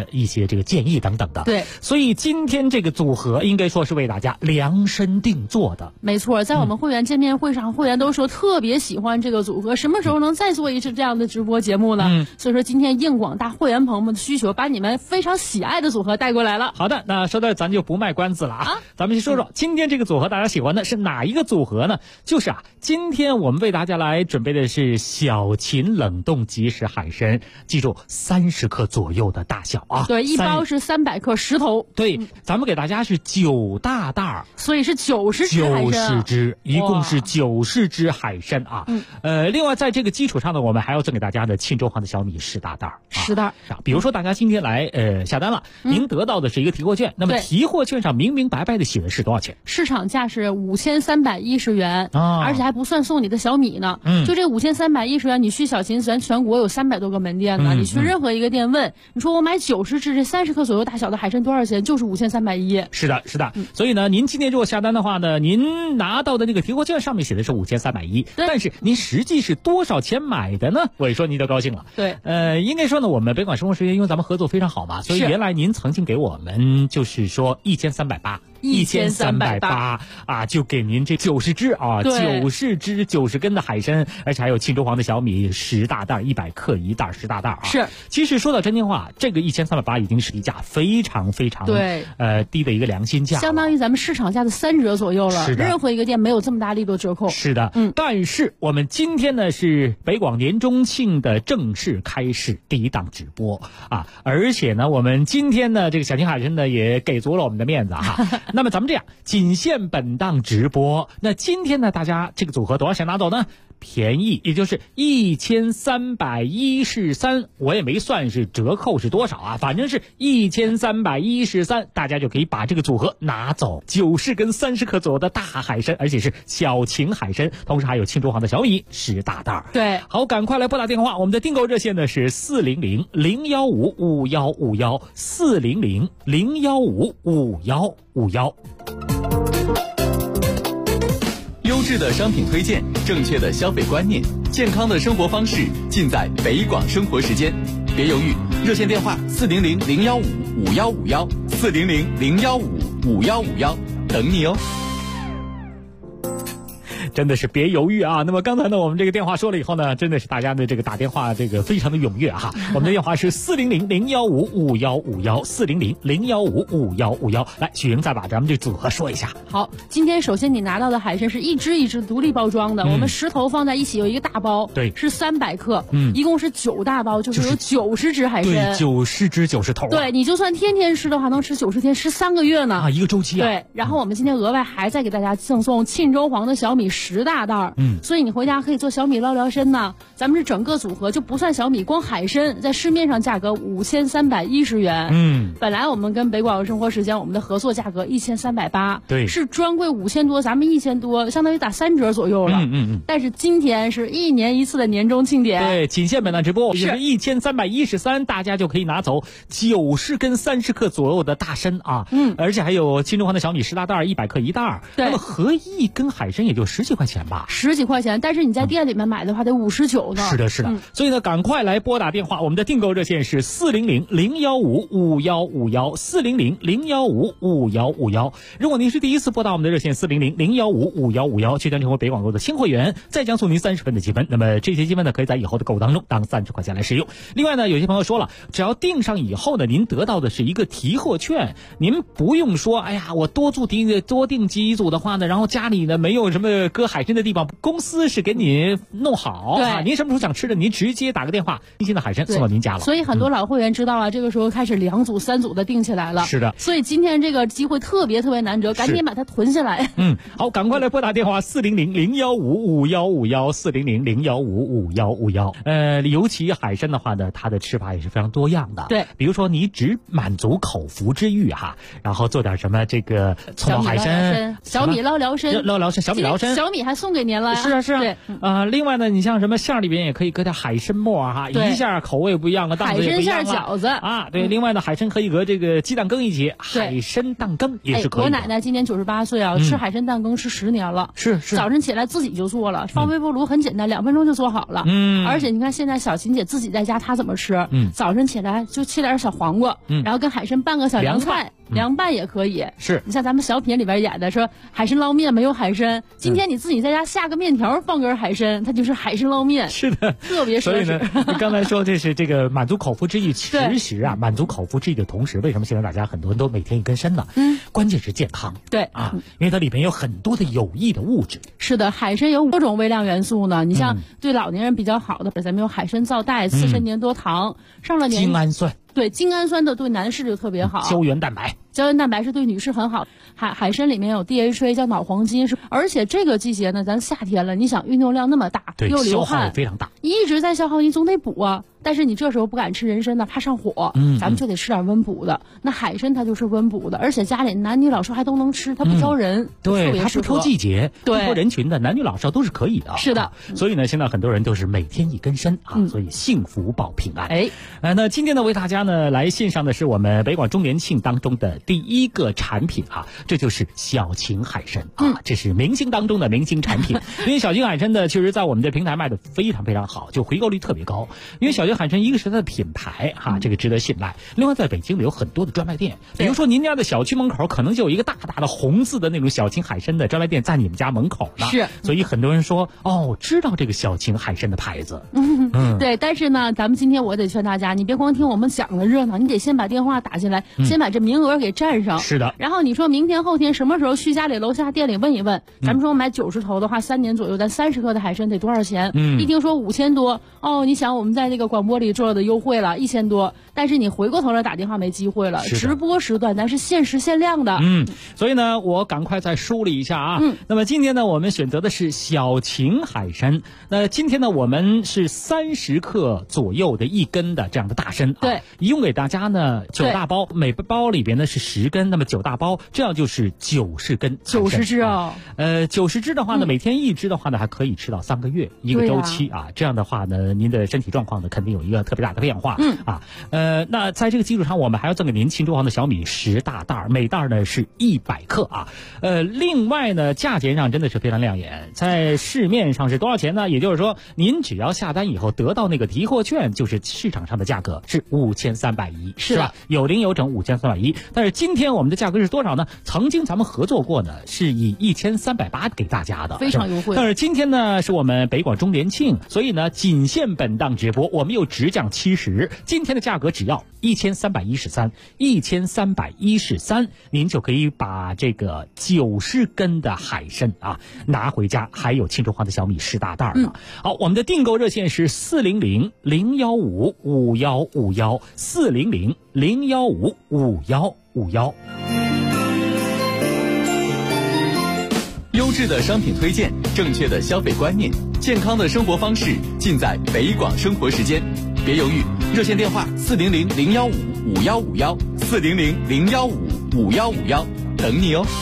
一些这个建议等等的。 对， 所以今天这个组合应该说是为大家量身定做的。 没错，在我们会员见面会上，会员都说特别喜欢这个组合，什么时候能再做一次这样的直播节目呢？所以说今天应广大会员朋友们的需求，把你们非常喜爱的组合带过来了。 好的，那说到咱就不卖关子了啊，咱们先说说今天这个组合大家喜欢的是哪一个组合呢？就是今天我们为大家来准备的是小秦冷冻即食海参，记住30克左右的大小啊。 对，一包是300克10头。 对，咱们给大家是9大袋， 所以是90只海参。90 只，一共是90只海参啊。另外在这个基础上呢，我们还要赠给大家的沁州黄的小米10大袋。 10袋。 比如说大家今天来下单了，您得到的是一个提货券，那么提货券上明明白白的写的是多少钱？ 市场价是5310元，而且还不算送你的小米呢。就这5310元，你去小秦咱全国有300多个门店呢，你去任何一个店问，你说我买90只这30克左右大小的海参多少钱？就是5310。 是的，是的。所以呢，您今天如果下单的话呢，您拿到的那个提货券上面写的是5310，但是您实际是多少钱买的呢？我一说您就高兴了。 对， 应该说呢，我们北广生活时间因为咱们合作非常好嘛，所以原来您曾经给我们就是说1380啊，就给您这90只啊，90只90根的海参，而且还有沁州黄的小米10大袋，100克一袋10大袋啊。 是， 其实说到真心话，这个1380已经是一价非常非常低的一个良心价， 相当于咱们市场价的3折左右了。 是的， 任何一个店没有这么大力度折扣。 是的，但是我们今天呢是北广年中庆的正式开始第一档直播啊，而且呢我们今天呢这个小秦海参呢也给足了我们的面子哈。那么咱们这样，仅限本档直播。那今天呢，大家这个组合多少钱拿走呢？便宜，也就是1313，我也没算是折扣是多少啊，反正是1313，大家就可以把这个组合拿走，90根30克左右的大海参，而且是小秦海参，同时还有沁州黄的小米10大袋。 对， 好，赶快来拨打电话，我们的订购热线呢是400-015-5151，400-015-5151。 优质的商品推荐，正确的消费观念，健康的生活方式，尽在北广生活时间。别犹豫，热线电话400-015-5151，400-015-5151，等你哦。 真的是别犹豫啊！那么刚才呢，我们这个电话说了以后呢，真的是大家的这个打电话这个非常的踊跃哈。我们的电话是400-015-5151，400-015-5151。来，许莹再把咱们这组合说一下。 好，今天首先你拿到的海参是一只一只独立包装的，我们10头放在一起有一个大包， 对， 是300克，一共是9大包，就是有90只海参， 对，90只90头。 对，你就算天天吃的话，能吃90天，吃3个月呢， 一个周期啊。 对，然后我们今天额外还再给大家赠送沁州黄的小米10大袋，所以你回家可以做小米捞聊参呢。咱们是整个组合就不算小米，光海参在市面上价格5310元，本来我们跟北广生活时间我们的合作价格1380， 对， 是专柜5000多，咱们1000多，相当于打3折左右了。但是今天是1年1次的年终庆典， 对，仅限本档直播，就是1313，大家就可以拿走90根30克左右的大参啊，而且还有沁州黄的小米10大袋，100克一袋，那么合一根海参也就10几块钱吧 ，10几块钱，但是你在店里面买的话得59呢。 是的，是的，所以呢，赶快来拨打电话，我们的订购热线是400-015-5151，400-015-5151。如果您是第一次拨打我们的热线400-015-5151，就将成为北广购的新会员，再将送您30分的积分。那么这些积分呢，可以在以后的购物当中当30块钱来使用。另外呢，有些朋友说了，只要订上以后呢，您得到的是一个提货券，您不用说，哎呀，我多订几组的话呢，然后家里呢没有什么搁海参的地方，公司是给你弄好啊，您什么时候想吃的，您直接打个电话，新鲜的海参送到您家了。 所以很多老会员知道了，这个时候开始2组3组的订起来了。 是的， 所以今天这个机会特别难得，赶紧把它囤下来。 好，赶快来拨打电话400-015-5151，400-015-5151。尤其海参的话呢，它的吃法也是非常多样的。 对， 比如说你只满足口腹之欲哈，然后做点什么这个葱爆海参、 小米捞聊参、 小米捞参、 小米还送给您了。 是啊是啊。 对， 另外呢，你像什么馅儿里边也可以搁点海参末哈，一下口味不一样了，档次也不一样了。 海参馅饺子啊，对。另外呢，海参可以搁这个鸡蛋羹一起，海参蛋羹也是可以的。 我奶奶今年98岁啊，吃海参蛋羹吃10年了。 是。 早晨起来自己就做了，放微波炉很简单，2分钟就做好了。而且你看现在小琴姐自己在家，她怎么吃？早晨起来就切点小黄瓜，然后跟海参拌个小凉菜。凉拌也可以， 是你像咱们小品里边演的说海参捞面没有海参，今天你自己在家下个面条放根海参，它就是海参捞面。 是的， 特别所以呢，你刚才说这是这个满足口腹之欲，其实啊，满足口腹之欲的同时，为什么现在大家很多人都每天一根参呢？关键是健康。 对啊，因为它里面有很多的有益的物质。 是的，海参有5种微量元素呢。你像对老年人比较好的，咱们有海参皂苷、刺参粘多糖，上了年精氨酸。 对，精氨酸的对男士就特别好。 胶原蛋白是对女士很好。海参里面有 DHA 叫脑黄金，而且这个季节呢，咱夏天了，你想运动量那么大，又流汗， 消耗非常大， 一直在消耗，你总得补啊。但是你这时候不敢吃人参呢，怕上火，咱们就得吃点温补的。那海参它就是温补的，而且家里男女老少还都能吃，它不挑人， 对，它不挑季节， 对， 不挑人群的，男女老少都是可以的。 是的， 所以呢，现在很多人都是每天一根参啊，所以幸福保平安。那今天呢，为大家呢来献上的是我们北广周年庆当中的第一个产品啊，这就是小秦海参啊，这是明星当中的明星产品。因为小秦海参呢，确实在我们的平台卖的非常非常好，就回购率特别高。因为小秦海参一个是它的品牌哈，这个值得信赖。另外，在北京有很多的专卖店，比如说您家的小区门口可能就有一个大大的红字的那种小秦海参的专卖店在你们家门口呢。 是， 所以很多人说知道这个小秦海参的牌子。 对，但是呢，咱们今天我得劝大家，你别光听我们讲的热闹，你得先把电话打进来，先把这名额给占上。 是的。 然后你说明天后天什么时候去家里楼下店里问一问，咱们说买90头的话，3年左右，咱30克的海参得多少钱？一听说5000多，你想我们在这个广播里做的优惠了1000多，但是你回过头来打电话没机会了。直播时段咱是限时限量的。 所以呢，我赶快再梳理一下啊。那么今天呢，我们选择的是小秦海参。那今天呢，我们是30克左右的1根的这样的大参。 对， 一共给大家呢9大包，每包里边呢是10根，那么9大包，这样就是90根。 90只哦。 90只的话呢，每天1只的话呢，还可以吃到3个月一个周期啊。这样的话呢，您的身体状况呢肯定有一个特别大的变化。那在这个基础上，我们还要赠给您青州黄的小米10大袋，每袋呢是100克啊。另外呢，价钱上真的是非常亮眼，在市面上是多少钱呢？也就是说，您只要下单以后得到那个提货券，就是市场上的价格是5310，是吧？有零有整5310。但是今天我们的价格是多少呢？曾经咱们合作过呢，是以1380给大家的， 非常优惠。 但是今天呢，是我们北广周年庆，所以呢，仅限本档直播，我们又直降70，今天的价格只要1313，您就可以把这个90根的海参啊拿回家，还有青州黄的小米10大袋呢。好，我们的订购热线是400-015-5151，400-015-5151。 优质的商品推荐，正确的消费观念，健康的生活方式，尽在北广生活时间。别犹豫，热线电话400-015-5151，400-015-5151，等你哦。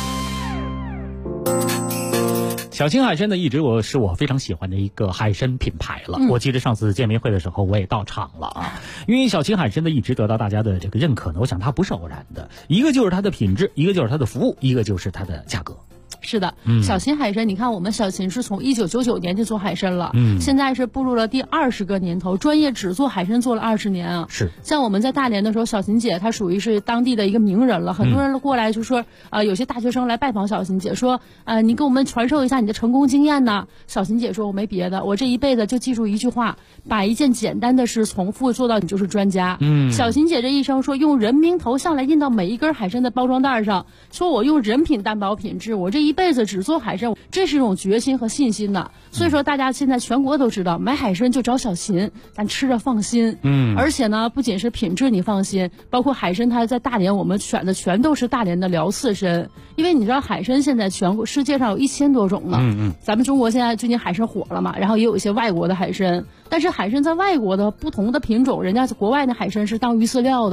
小秦海参呢，一直是我非常喜欢的一个海参品牌了。我记得上次见面会的时候，我也到场了啊。因为小秦海参呢，一直得到大家的这个认可呢，我想它不是偶然的，一个就是它的品质，一个就是它的服务，一个就是它的价格。 是的，小秦海参，你看我们小秦是从1999年就做海参了，现在是步入了第20个年头，专业只做海参做了20年啊。 是， 像我们在大连的时候，小秦姐她属于是当地的一个名人了，很多人过来就说，有些大学生来拜访小秦姐，说，你给我们传授一下你的成功经验呢。小秦姐说，我没别的，我这一辈子就记住一句话，把一件简单的事重复做到你就是专家。小秦姐这一生说，用人名头像来印到每一根海参的包装袋上，说我用人品担保品质，我这一辈子只做海参，这是一种决心和信心的。所以说大家现在全国都知道，买海参就找小秦，咱吃着放心。而且呢，不仅是品质你放心，包括海参它在大连我们选的全都是大连的辽刺参，因为你知道海参现在全国世界上有1000多种呢。咱们中国现在最近海参火了嘛，然后也有一些外国的海参，但是海参在外国的不同的品种，人家国外的海参是当鱼饲料的。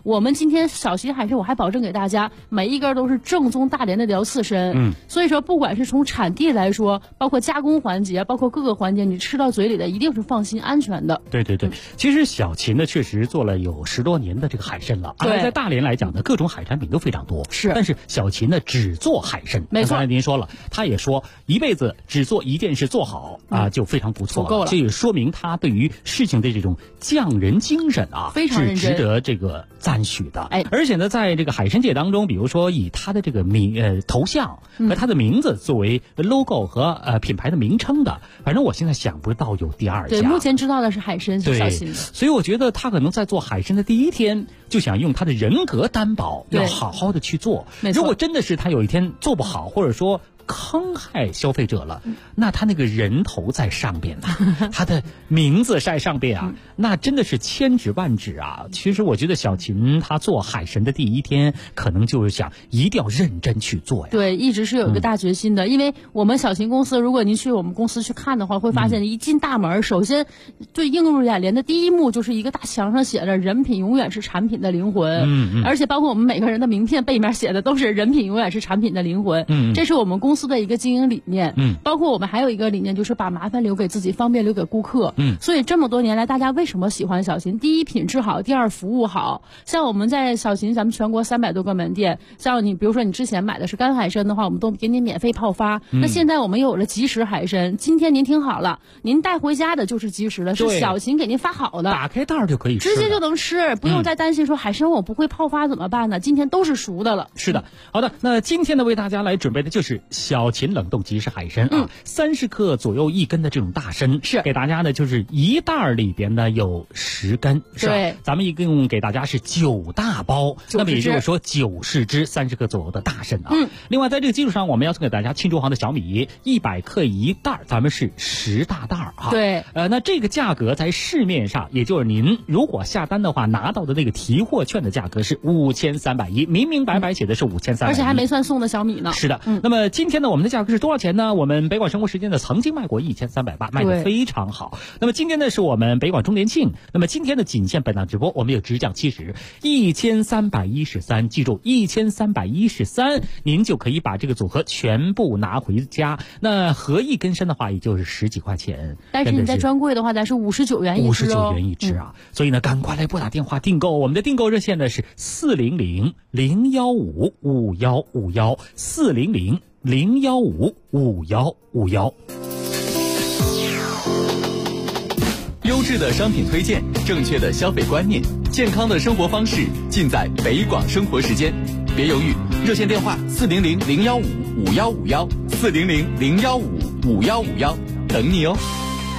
我们今天小秦海参，我还保证给大家每一根都是正宗大连的辽刺参。所以说不管是从产地来说，包括加工环节，包括各个环节，你吃到嘴里的一定是放心安全的。 对对对，其实小秦呢确实做了有10多年的这个海参了。 对， 在大连来讲呢，各种海产品都非常多。 是， 但是小秦呢只做海参。 没错， 刚才您说了，他也说一辈子只做一件事做好就非常不错了， 足够了。 这也说明他对于事情的这种匠人精神非常认真， 是值得这个赞许的。而且呢，在这个海参界当中，比如说以他的这个头像和他的名字作为 logo 和品牌的名称的，反正我现在想不到有第二家。 对，目前知道的是海参是小秦的。 所以我觉得他可能在做海参的第一天就想用他的人格担保，要好好的去做。如果真的是他有一天做不好，或者说坑害消费者了，那他那个人头在上边他的名字在上边那真的是千指万指其实我觉得小秦他做海参的第一天，可能就是想一定要认真去做呀。 对，一直是有一个大决心的。因为我们小秦公司，如果您去我们公司去看的话，会发现一进大门，首先最映入眼帘的第一幕就是一个大墙上写着"人品永远是产品的灵魂"，而且包括我们每个人的名片背面写的都是"人品永远是产品的灵魂"。这是我们公司的一个经营理念。包括我们还有一个理念，就是把麻烦留给自己，方便留给顾客。所以这么多年来，大家为什么喜欢小秦？第一，品质好；第二，服务好。像我们在小秦，咱们全国300多个门店，像你比如说你之前买的是干海参的话，我们都给你免费泡发。那现在我们又有了即食海参，今天您听好了，您带回家的就是即食的，是小秦给您发好的， 打开袋就可以吃， 直接就能吃，不用再担心说海参我不会泡发怎么办呢？今天都是熟的了。 是的，好的，那今天呢为大家来准备的就是小秦冷冻即食海参30克左右1根的这种大参，是给大家呢就是一袋里边呢有10根，是吧？ 对， 咱们一共给大家是9大包，那么也就是说90只30克左右的大参另外在这个基础上，我们要送给大家庆州行的小米100克1袋，咱们是10大袋对， 那这个价格在市面上，也就是您如果下单的话拿到的那个提货券的价格是5310，明明白白写的是5310， 而且还没算送的小米呢。 是的，那么今天呢我们的价格是多少钱呢？我们北广生活时间呢曾经卖过1380，卖得非常好。那么今天呢是我们北广周年庆，那么今天的仅限本档直播，我们有直降70，1313，记住1313，您就可以把这个组合全部拿回家。那合一根参的话，也就是10几块钱， 但是你在专柜的话，咱是59元一只 59元一只所以呢，赶快来拨打电话订购，我们的订购热线呢是400-015-5151，400-015-5151。 优质的商品推荐，正确的消费观念，健康的生活方式，尽在北广生活时间。别犹豫，热线电话400-015-5151，400-015-5151，等你哦。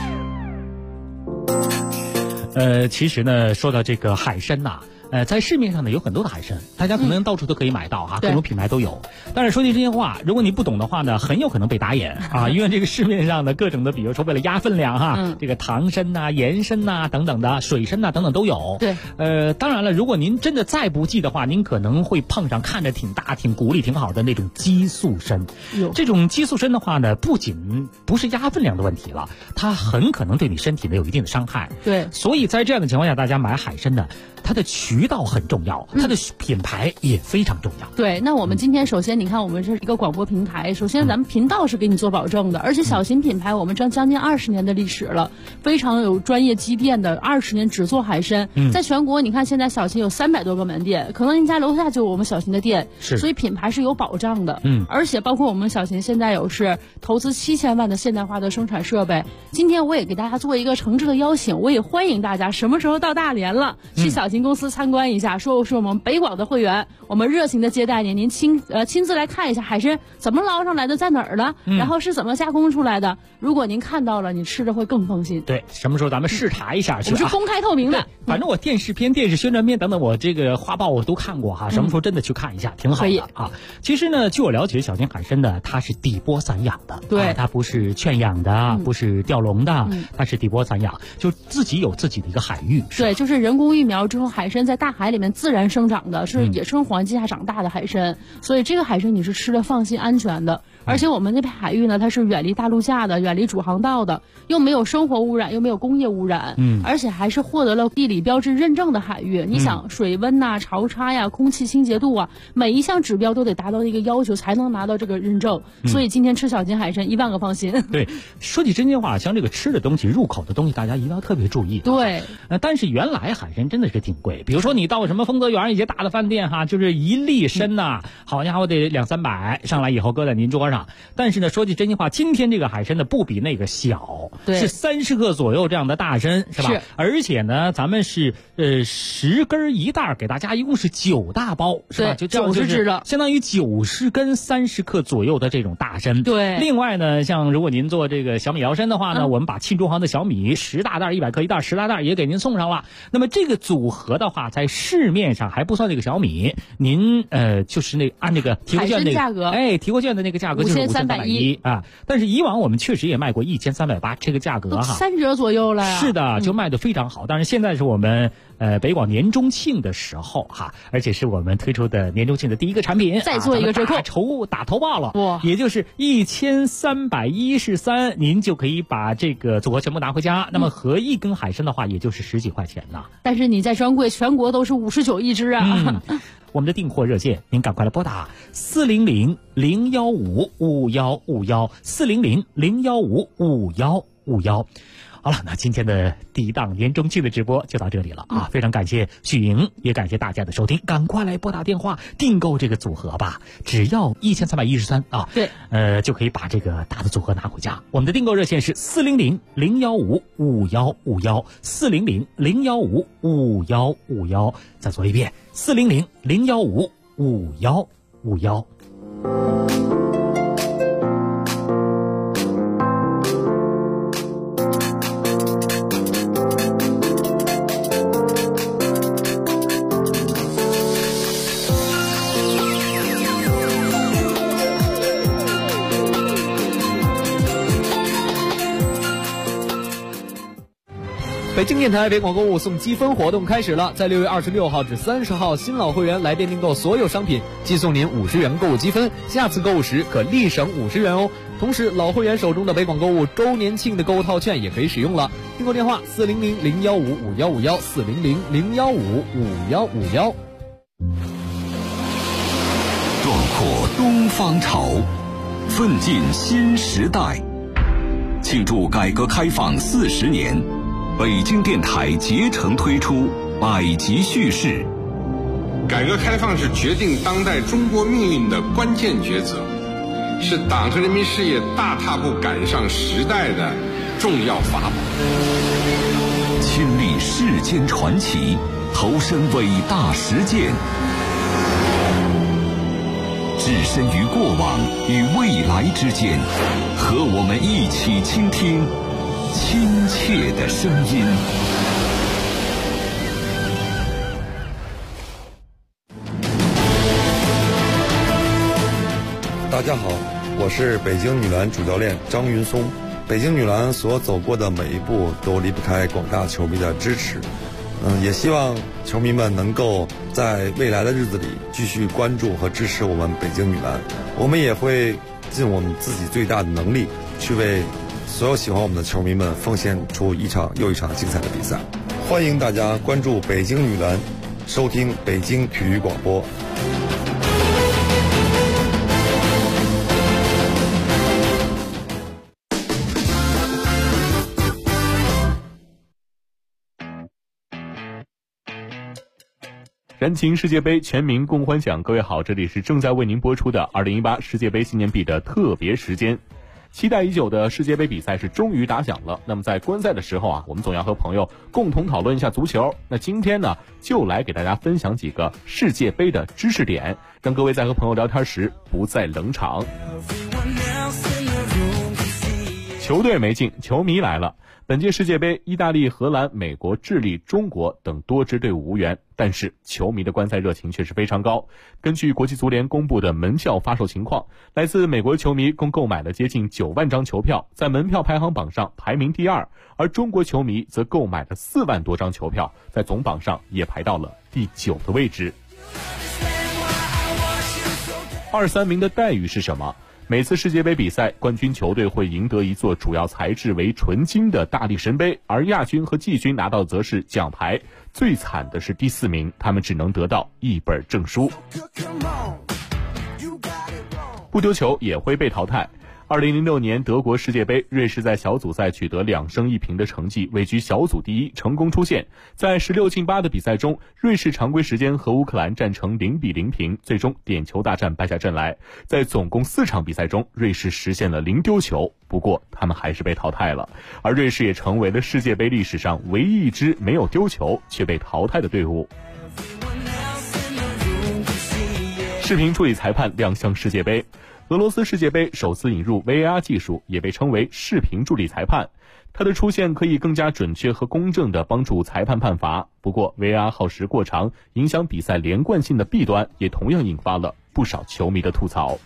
其实呢，说到这个海参在市面上呢有很多的海参，大家可能到处都可以买到各种品牌都有。但是说句真心话，如果你不懂的话呢，很有可能被打眼因为这个市面上的各种的，比如说为了压分量这个糖参盐参等等的，水参等等都有。 对， 当然了，如果您真的再不济的话，您可能会碰上看着挺大、挺骨力挺好的那种激素参。这种激素参的话呢，不仅不是压分量的问题了，它很可能对你身体呢有一定的伤害。 对， 所以在这样的情况下，大家买海参呢，它的渠道很重要，它的品牌也非常重要。 对，那我们今天首先你看，我们这是一个广播平台，首先咱们频道是给你做保证的，而且小秦品牌我们将近20年的历史了，非常有专业积淀的，20年只做海参。在全国你看现在小秦有300多个门店，可能您家楼下就有我们小秦的店，所以品牌是有保障的。而且包括我们小秦现在有是投资7000万的现代化的生产设备。今天我也给大家做一个诚挚的邀请，我也欢迎大家什么时候到大连了，去小秦公司参观一下，说是我们北广的会员，我们热情的接待您，您亲自来看一下海参怎么捞上来的，在哪儿了，然后是怎么加工出来的。如果您看到了，你吃着会更放心。 对，什么时候咱们视察一下去？ 我们是公开透明的。 反正我电视片、电视宣传片等等，我这个画报我都看过什么时候真的去看一下，挺好的其实呢，据我了解，小秦海参呢，它是底波散养的， 对， 它不是圈养的，不是钓笼的，它是底波散养，就自己有自己的一个海域。 对，就是人工育苗之后，海参在在大海里面自然生长的，是野生环境下长大的海参，所以这个海参你是吃的放心安全的。而且我们这片海域呢，它是远离大陆架的，远离主航道的，又没有生活污染，又没有工业污染，而且还是获得了地理标志认证的海域。你想水温呐、潮差呀、空气清洁度啊，每一项指标都得达到一个要求才能拿到这个认证。所以今天吃小金海参1万个放心。 对，说起真心话，像这个吃的东西、入口的东西，大家一定要特别注意。 对， 但是原来海参真的是挺贵，比如说你到什么丰泽园一些大的饭店哈，就是1粒参呐，好家伙得200-300，上来以后搁在您桌上。但是呢，说句真心话，今天这个海参呢不比那个小，是30克左右这样的大参，是吧？是。而且呢，咱们是10根1袋，给大家一共是9大包，是吧？就这样就是相当于90根30克左右的这种大参。 对。 另外呢，像如果您做这个小米摇参的话呢，我们把沁中行的小米10大袋100克1袋10大袋也给您送上了。那么这个组合的话，在市面上还不算这个小米，您就是按那个提货券那个价格， 提货券的那个价格就是5310啊。但是以往我们确实也卖过1380这个价格哈 ，3折左右了呀。 是的，就卖得非常好。但是现在是我们北广年中庆的时候哈，而且是我们推出的年中庆的第一个产品， 再做一个折扣， 打头报了，哇，也就是1313，您就可以把这个组合全部拿回家。那么合一根海参的话，也就是10几块钱呢。 但是你在专柜全国都是59一只啊。 我们的订货热线，您赶快来拨打400-015-5151，400-015-5151。好了，那今天的第一档年中庆的直播就到这里了啊！非常感谢许莹，也感谢大家的收听，赶快来拨打电话订购这个组合吧，只要1313啊！ 对， 就可以把这个大的组合拿回家。我们的订购热线是400-015-5151，400-015-5151。再说一遍，400-015-5151。北京电台北广购物送积分活动开始了，在6月26号至30号，新老会员来电订购所有商品，寄送您50元购物积分，下次购物时可立省50元哦。同时，老会员手中的北广购物周年庆的购物套券也可以使用了。订购电话400-015-5151，400-015-5151。 壮阔东方潮，奋进新时代。庆祝改革开放40年，北京电台竭诚推出百集叙事。 改革开放是决定当代中国命运的关键抉择，是党和人民事业大踏步赶上时代的重要法宝。 亲历世间传奇，投身伟大实践，置身于过往与未来之间，和我们一起倾听亲切的声音。 大家好，我是北京女篮主教练张云松。北京女篮所走过的每一步都离不开广大球迷的支持。也希望球迷们能够在未来的日子里继续关注和支持我们北京女篮。我们也会尽我们自己最大的能力，去为所有喜欢我们的球迷们奉献出一场又一场精彩的比赛。欢迎大家关注北京女篮，收听北京体育广播。 燃情世界杯，全民共欢享。各位好，这里是正在为您播出的2018世界杯纪念币的特别时间。期待已久的世界杯比赛是终于打响了。那么在观赛的时候啊，我们总要和朋友共同讨论一下足球。那今天呢，就来给大家分享几个世界杯的知识点，让各位在和朋友聊天时不再冷场。 球队没进，球迷来了。本届世界杯，意大利、荷兰、美国、智利、中国等多支队伍无缘，但是球迷的观赛热情却是非常高。根据国际足联公布的门票发售情况，来自美国球迷共购买了接近9万张球票，在门票排行榜上排名第2，而中国球迷则购买了4万多张球票，在总榜上也排到了第9的位置。2、3名的待遇是什么？每次世界杯比赛，冠军球队会赢得一座主要材质为纯金的大力神杯，而亚军和季军拿到则是奖牌。最惨的是第4名，他们只能得到一本证书。不丢球也会被淘汰。2006年德国世界杯，瑞士在小组赛取得2胜1平的成绩，位居小组第1，成功出线。在16进8的比赛中，瑞士常规时间和乌克兰战成0-0平，最终点球大战败下阵来。在总共4场比赛中，瑞士实现了0丢球，不过他们还是被淘汰了。而瑞士也成为了世界杯历史上唯一一支没有丢球却被淘汰的队伍。视频助理裁判亮相世界杯。俄罗斯世界杯首次引入 VAR 技术，也被称为视频助理裁判。它的出现可以更加准确和公正地帮助裁判判罚。不过 VAR 耗时过长，影响比赛连贯性的弊端也同样引发了不少球迷的吐槽。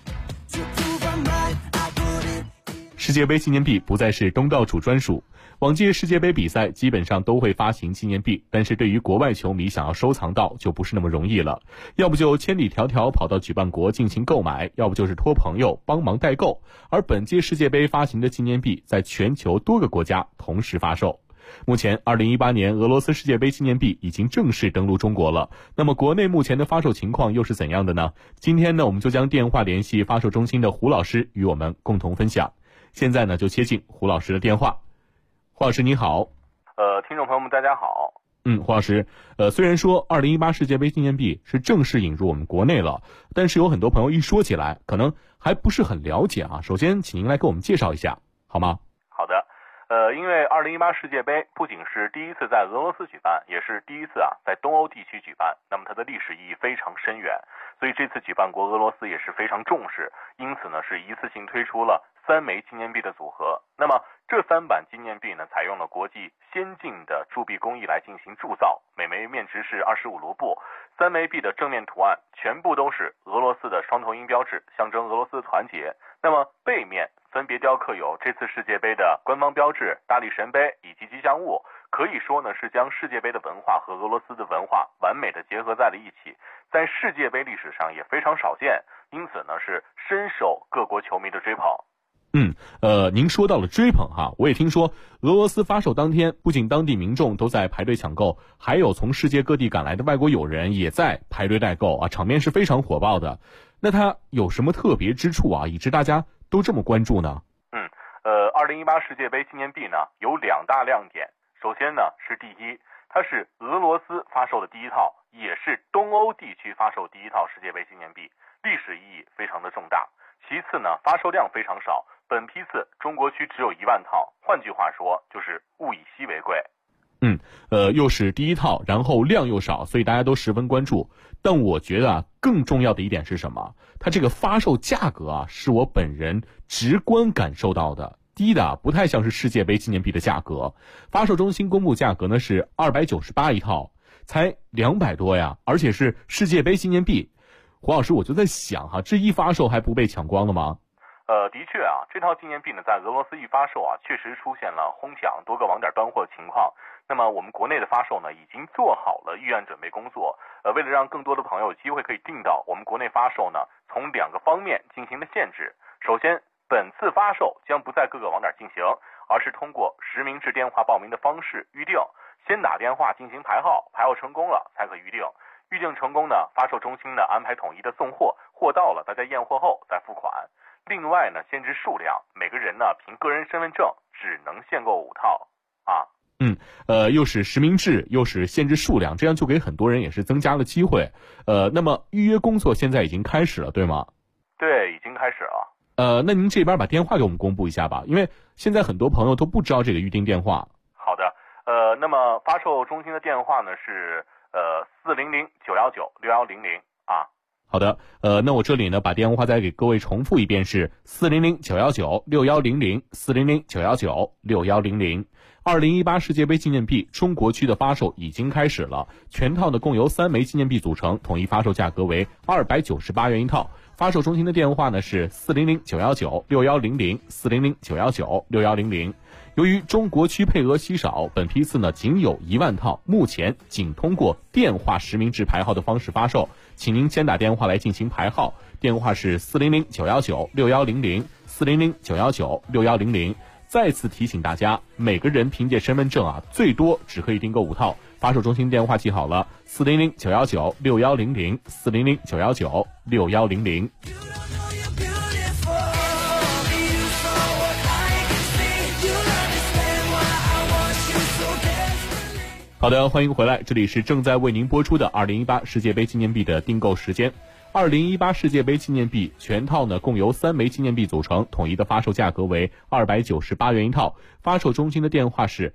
世界杯纪念币不再是东道主专属。往届世界杯比赛基本上都会发行纪念币，但是对于国外球迷想要收藏到就不是那么容易了，要不就千里迢迢跑到举办国进行购买，要不就是托朋友帮忙代购。而本届世界杯发行的纪念币在全球多个国家同时发售。目前2018年俄罗斯世界杯纪念币已经正式登陆中国了，那么国内目前的发售情况又是怎样的呢？今天呢，我们就将电话联系发售中心的胡老师与我们共同分享。现在呢，就接进胡老师的电话。胡老师你好。 听众朋友们大家好。 胡老师，虽然说2018世界杯纪念币是正式引入我们国内了，但是有很多朋友一说起来可能还不是很了解啊。首先请您来给我们介绍一下好吗？ 好的。因为2018世界杯不仅是第一次在俄罗斯举办，也是第一次在东欧地区举办，那么它的历史意义非常深远，所以这次举办国俄罗斯也是非常重视，因此呢是一次性推出了3枚纪念币的组合。那么这3版纪念币呢，采用了国际先进的铸币工艺来进行铸造，每枚面值是25卢布。3枚币的正面图案全部都是俄罗斯的双头鹰标志，象征俄罗斯的团结。那么背面分别雕刻有这次世界杯的官方标志、大力神杯以及吉祥物，可以说呢是将世界杯的文化和俄罗斯的文化完美的结合在了一起，在世界杯历史上也非常少见，因此呢是深受各国球迷的追捧。 您说到了追捧哈，我也听说俄罗斯发售当天，不仅当地民众都在排队抢购，还有从世界各地赶来的外国友人也在排队代购啊，场面是非常火爆的。那它有什么特别之处啊，以致大家都这么关注呢 ？2018世界杯纪念币呢有2大亮点。首先呢是第一，它是俄罗斯发售的第一套，也是东欧地区发售第一套世界杯纪念币，历史意义非常的重大。其次呢，发售量非常少，本批次中国区只有1万套，换句话说就是物以稀为贵。 又是第一套，然后量又少，所以大家都十分关注。但我觉得更重要的一点是什么？它这个发售价格是我本人直观感受到的，低的不太像是世界杯纪念币的价格。发售中心公布价格呢是298一套，才200多呀，而且是世界杯纪念币。胡老师，我就在想这一发售还不被抢光了吗？ 的确这套纪念币呢，在俄罗斯一发售确实出现了哄抢、多个网点端货情况。那么我们国内的发售呢，已经做好了预案准备工作。为了让更多的朋友有机会可以订到，我们国内发售呢，从2个方面进行了限制。首先，本次发售将不在各个网点进行，而是通过实名制电话报名的方式预定，先打电话进行排号，排号成功了才可预定。预定成功呢，发售中心呢安排统一的送货，货到了大家验货后再付款。另外呢，限制数量，每个人呢凭个人身份证只能限购5套又是实名制，又是限制数量，这样就给很多人也是增加了机会。那么预约工作现在已经开始了，对吗？ 对，已经开始了。 那您这边把电话给我们公布一下吧，因为现在很多朋友都不知道这个预订电话。 好的，那么发售中心的电话呢是400-919-6100 好的，那我这里呢把电话再给各位重复一遍，是400-919-6100，400-919-6100。2018世界杯纪念币中国区的发售已经开始了，全套呢共由3枚纪念币组成，统一发售价格为298元一套。发售中心的电话呢是400-919-6100，400-919-6100。由于中国区配额稀少，本批次呢仅有1万套，目前仅通过电话实名制排号的方式发售，请您先打电话来进行排号，电话是400-919-6100，400-919-6100。再次提醒大家，每个人凭借身份证最多只可以订购5套。发售中心电话记好了，400-919-6100，400-919-6100。好的，欢迎回来，这里是正在为您播出的2018世界杯纪念币的订购时间。2018世界杯纪念币全套呢共由3枚纪念币组成，统一的发售价格为298元一套。发售中心的电话是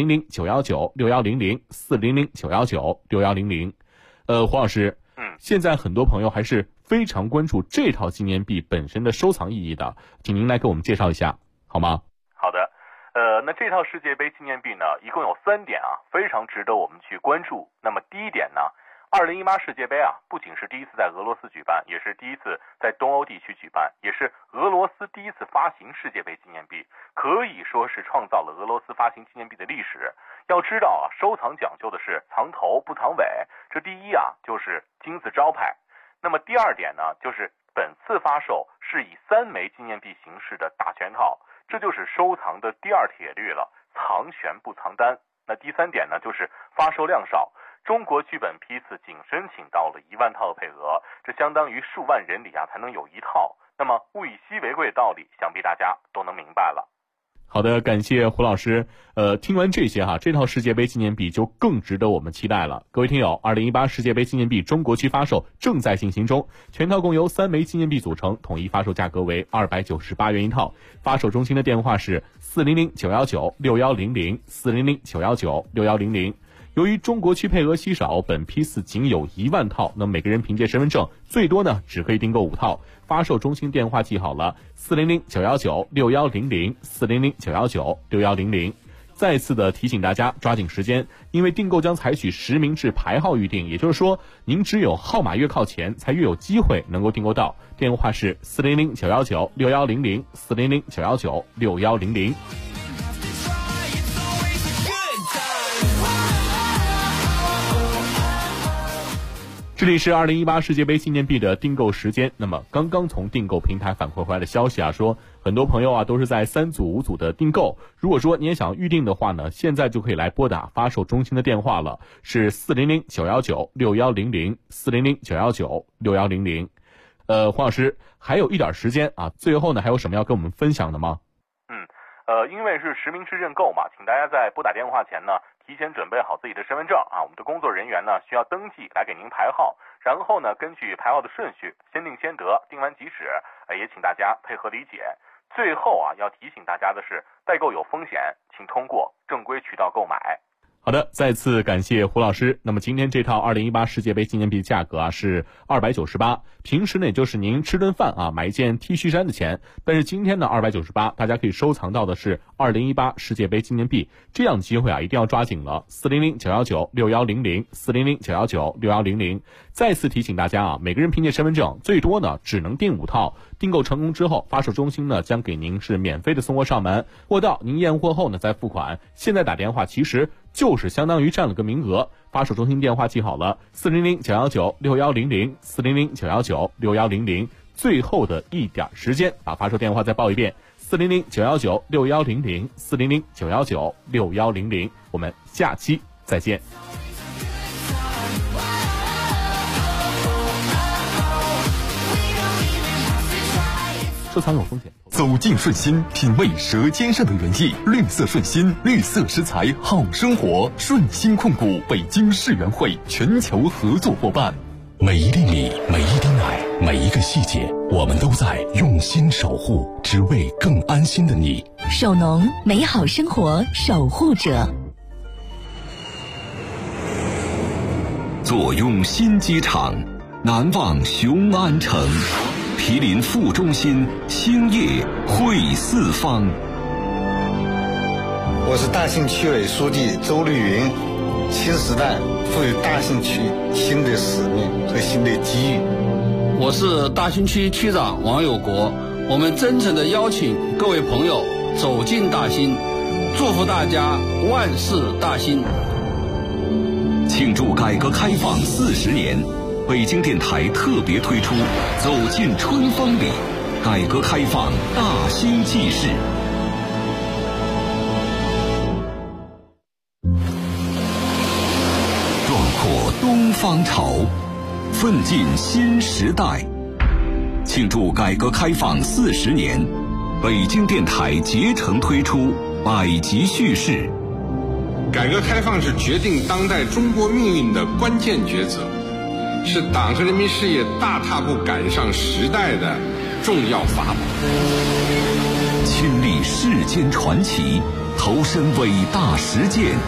400-919-6100，400-919-6100。黄老师，现在很多朋友还是非常关注这套纪念币本身的收藏意义的，请您来给我们介绍一下好吗？ 好的，那这套世界杯纪念币呢一共有3点非常值得我们去关注。那么第一点呢，2018世界杯不仅是第一次在俄罗斯举办，也是第一次在东欧地区举办，也是俄罗斯第一次发行世界杯纪念币，可以说是创造了俄罗斯发行纪念币的历史。要知道收藏讲究的是藏头不藏尾，这第一就是金字招牌。那么第二点呢，就是本次发售是以3枚纪念币形式的大全套，这就是收藏的第二铁律了，藏全不藏单。那第3点呢，就是发售量少。中国区本批次仅申请到了1万套的配额，这相当于数万人里才能有1套。那么物以稀为贵的道理，想必大家都能明白了。 好的，感谢胡老师。听完这些这套世界杯纪念币就更值得我们期待了。各位听友，2018世界杯纪念币中国区发售正在进行中，全套共由3枚纪念币组成，统一发售价格为298元一套。发售中心的电话是400-919-6100，400-919-6100。由于中国区配额稀少，本批次仅有1万套，那每个人凭借身份证最多呢只可以订购5套。发售中心电话记好了，400-919-6100，400-919-6100。再次的提醒大家抓紧时间，因为订购将采取实名制排号预订，也就是说您只有号码越靠前才越有机会能够订购到。电话是400-919-6100，400-919-6100。这里是2018世界杯纪念币的订购时间。那么刚刚从订购平台反馈回来的消息说很多朋友都是在3组5组的订购。如果说你也想预定的话呢，现在就可以来拨打发售中心的电话了，是400-919-6100，400-919-6100。黄老师还有一点时间最后呢还有什么要跟我们分享的吗？ 因为是实名制认购嘛，请大家在拨打电话前呢提前准备好自己的身份证我们的工作人员呢需要登记来给您排号，然后呢根据排号的顺序先定先得，定完即止，也请大家配合理解。最后要提醒大家的是，代购有风险，请通过正规渠道购买。 好的，再次感谢胡老师。那么今天这套2018世界杯纪念币价格是298，平时呢也就是您吃顿饭买一件 T 恤衫的钱，但是今天呢298，大家可以收藏到的是2018世界杯纪念币，这样机会一定要抓紧了。400-919-6100，400-919-6100。再次提醒大家每个人凭借身份证最多呢只能订5套，订购成功之后，发售中心呢将给您是免费的送货上门，货到您验货后呢再付款。现在打电话其实就是相当于占了个名额。发售中心电话记好了，400-919-6100，400-919-6100。最后的一点时间，把发售电话再报一遍，400-919-6100，400-919-6100。我们下期再见。收藏有风险， 走进顺心，品味舌尖上的原意。绿色顺心，绿色食材好生活。顺心控股北京世园会全球合作伙伴。 每一粒米，每一滴奶，每一个细节，我们都在用心守护，只为更安心的你。 首农，美好生活守护者。 坐拥新机场， 南望雄安城，毗邻副中心，兴业汇四方。 我是大兴区委书记周绿云，新时代赋予大兴区新的使命和新的机遇。 我是大兴区区长王有国，我们真诚地邀请各位朋友走进大兴，祝福大家万事大兴。 庆祝改革开放40年，北京电台特别推出《走进春风里》，改革开放大兴纪事。壮阔东方潮，奋进新时代。庆祝改革开放40年，北京电台竭诚推出百集叙事。 改革开放是决定当代中国命运的关键抉择，是党和人民事业大踏步赶上时代的重要法宝。 亲历世间传奇，投身伟大实践。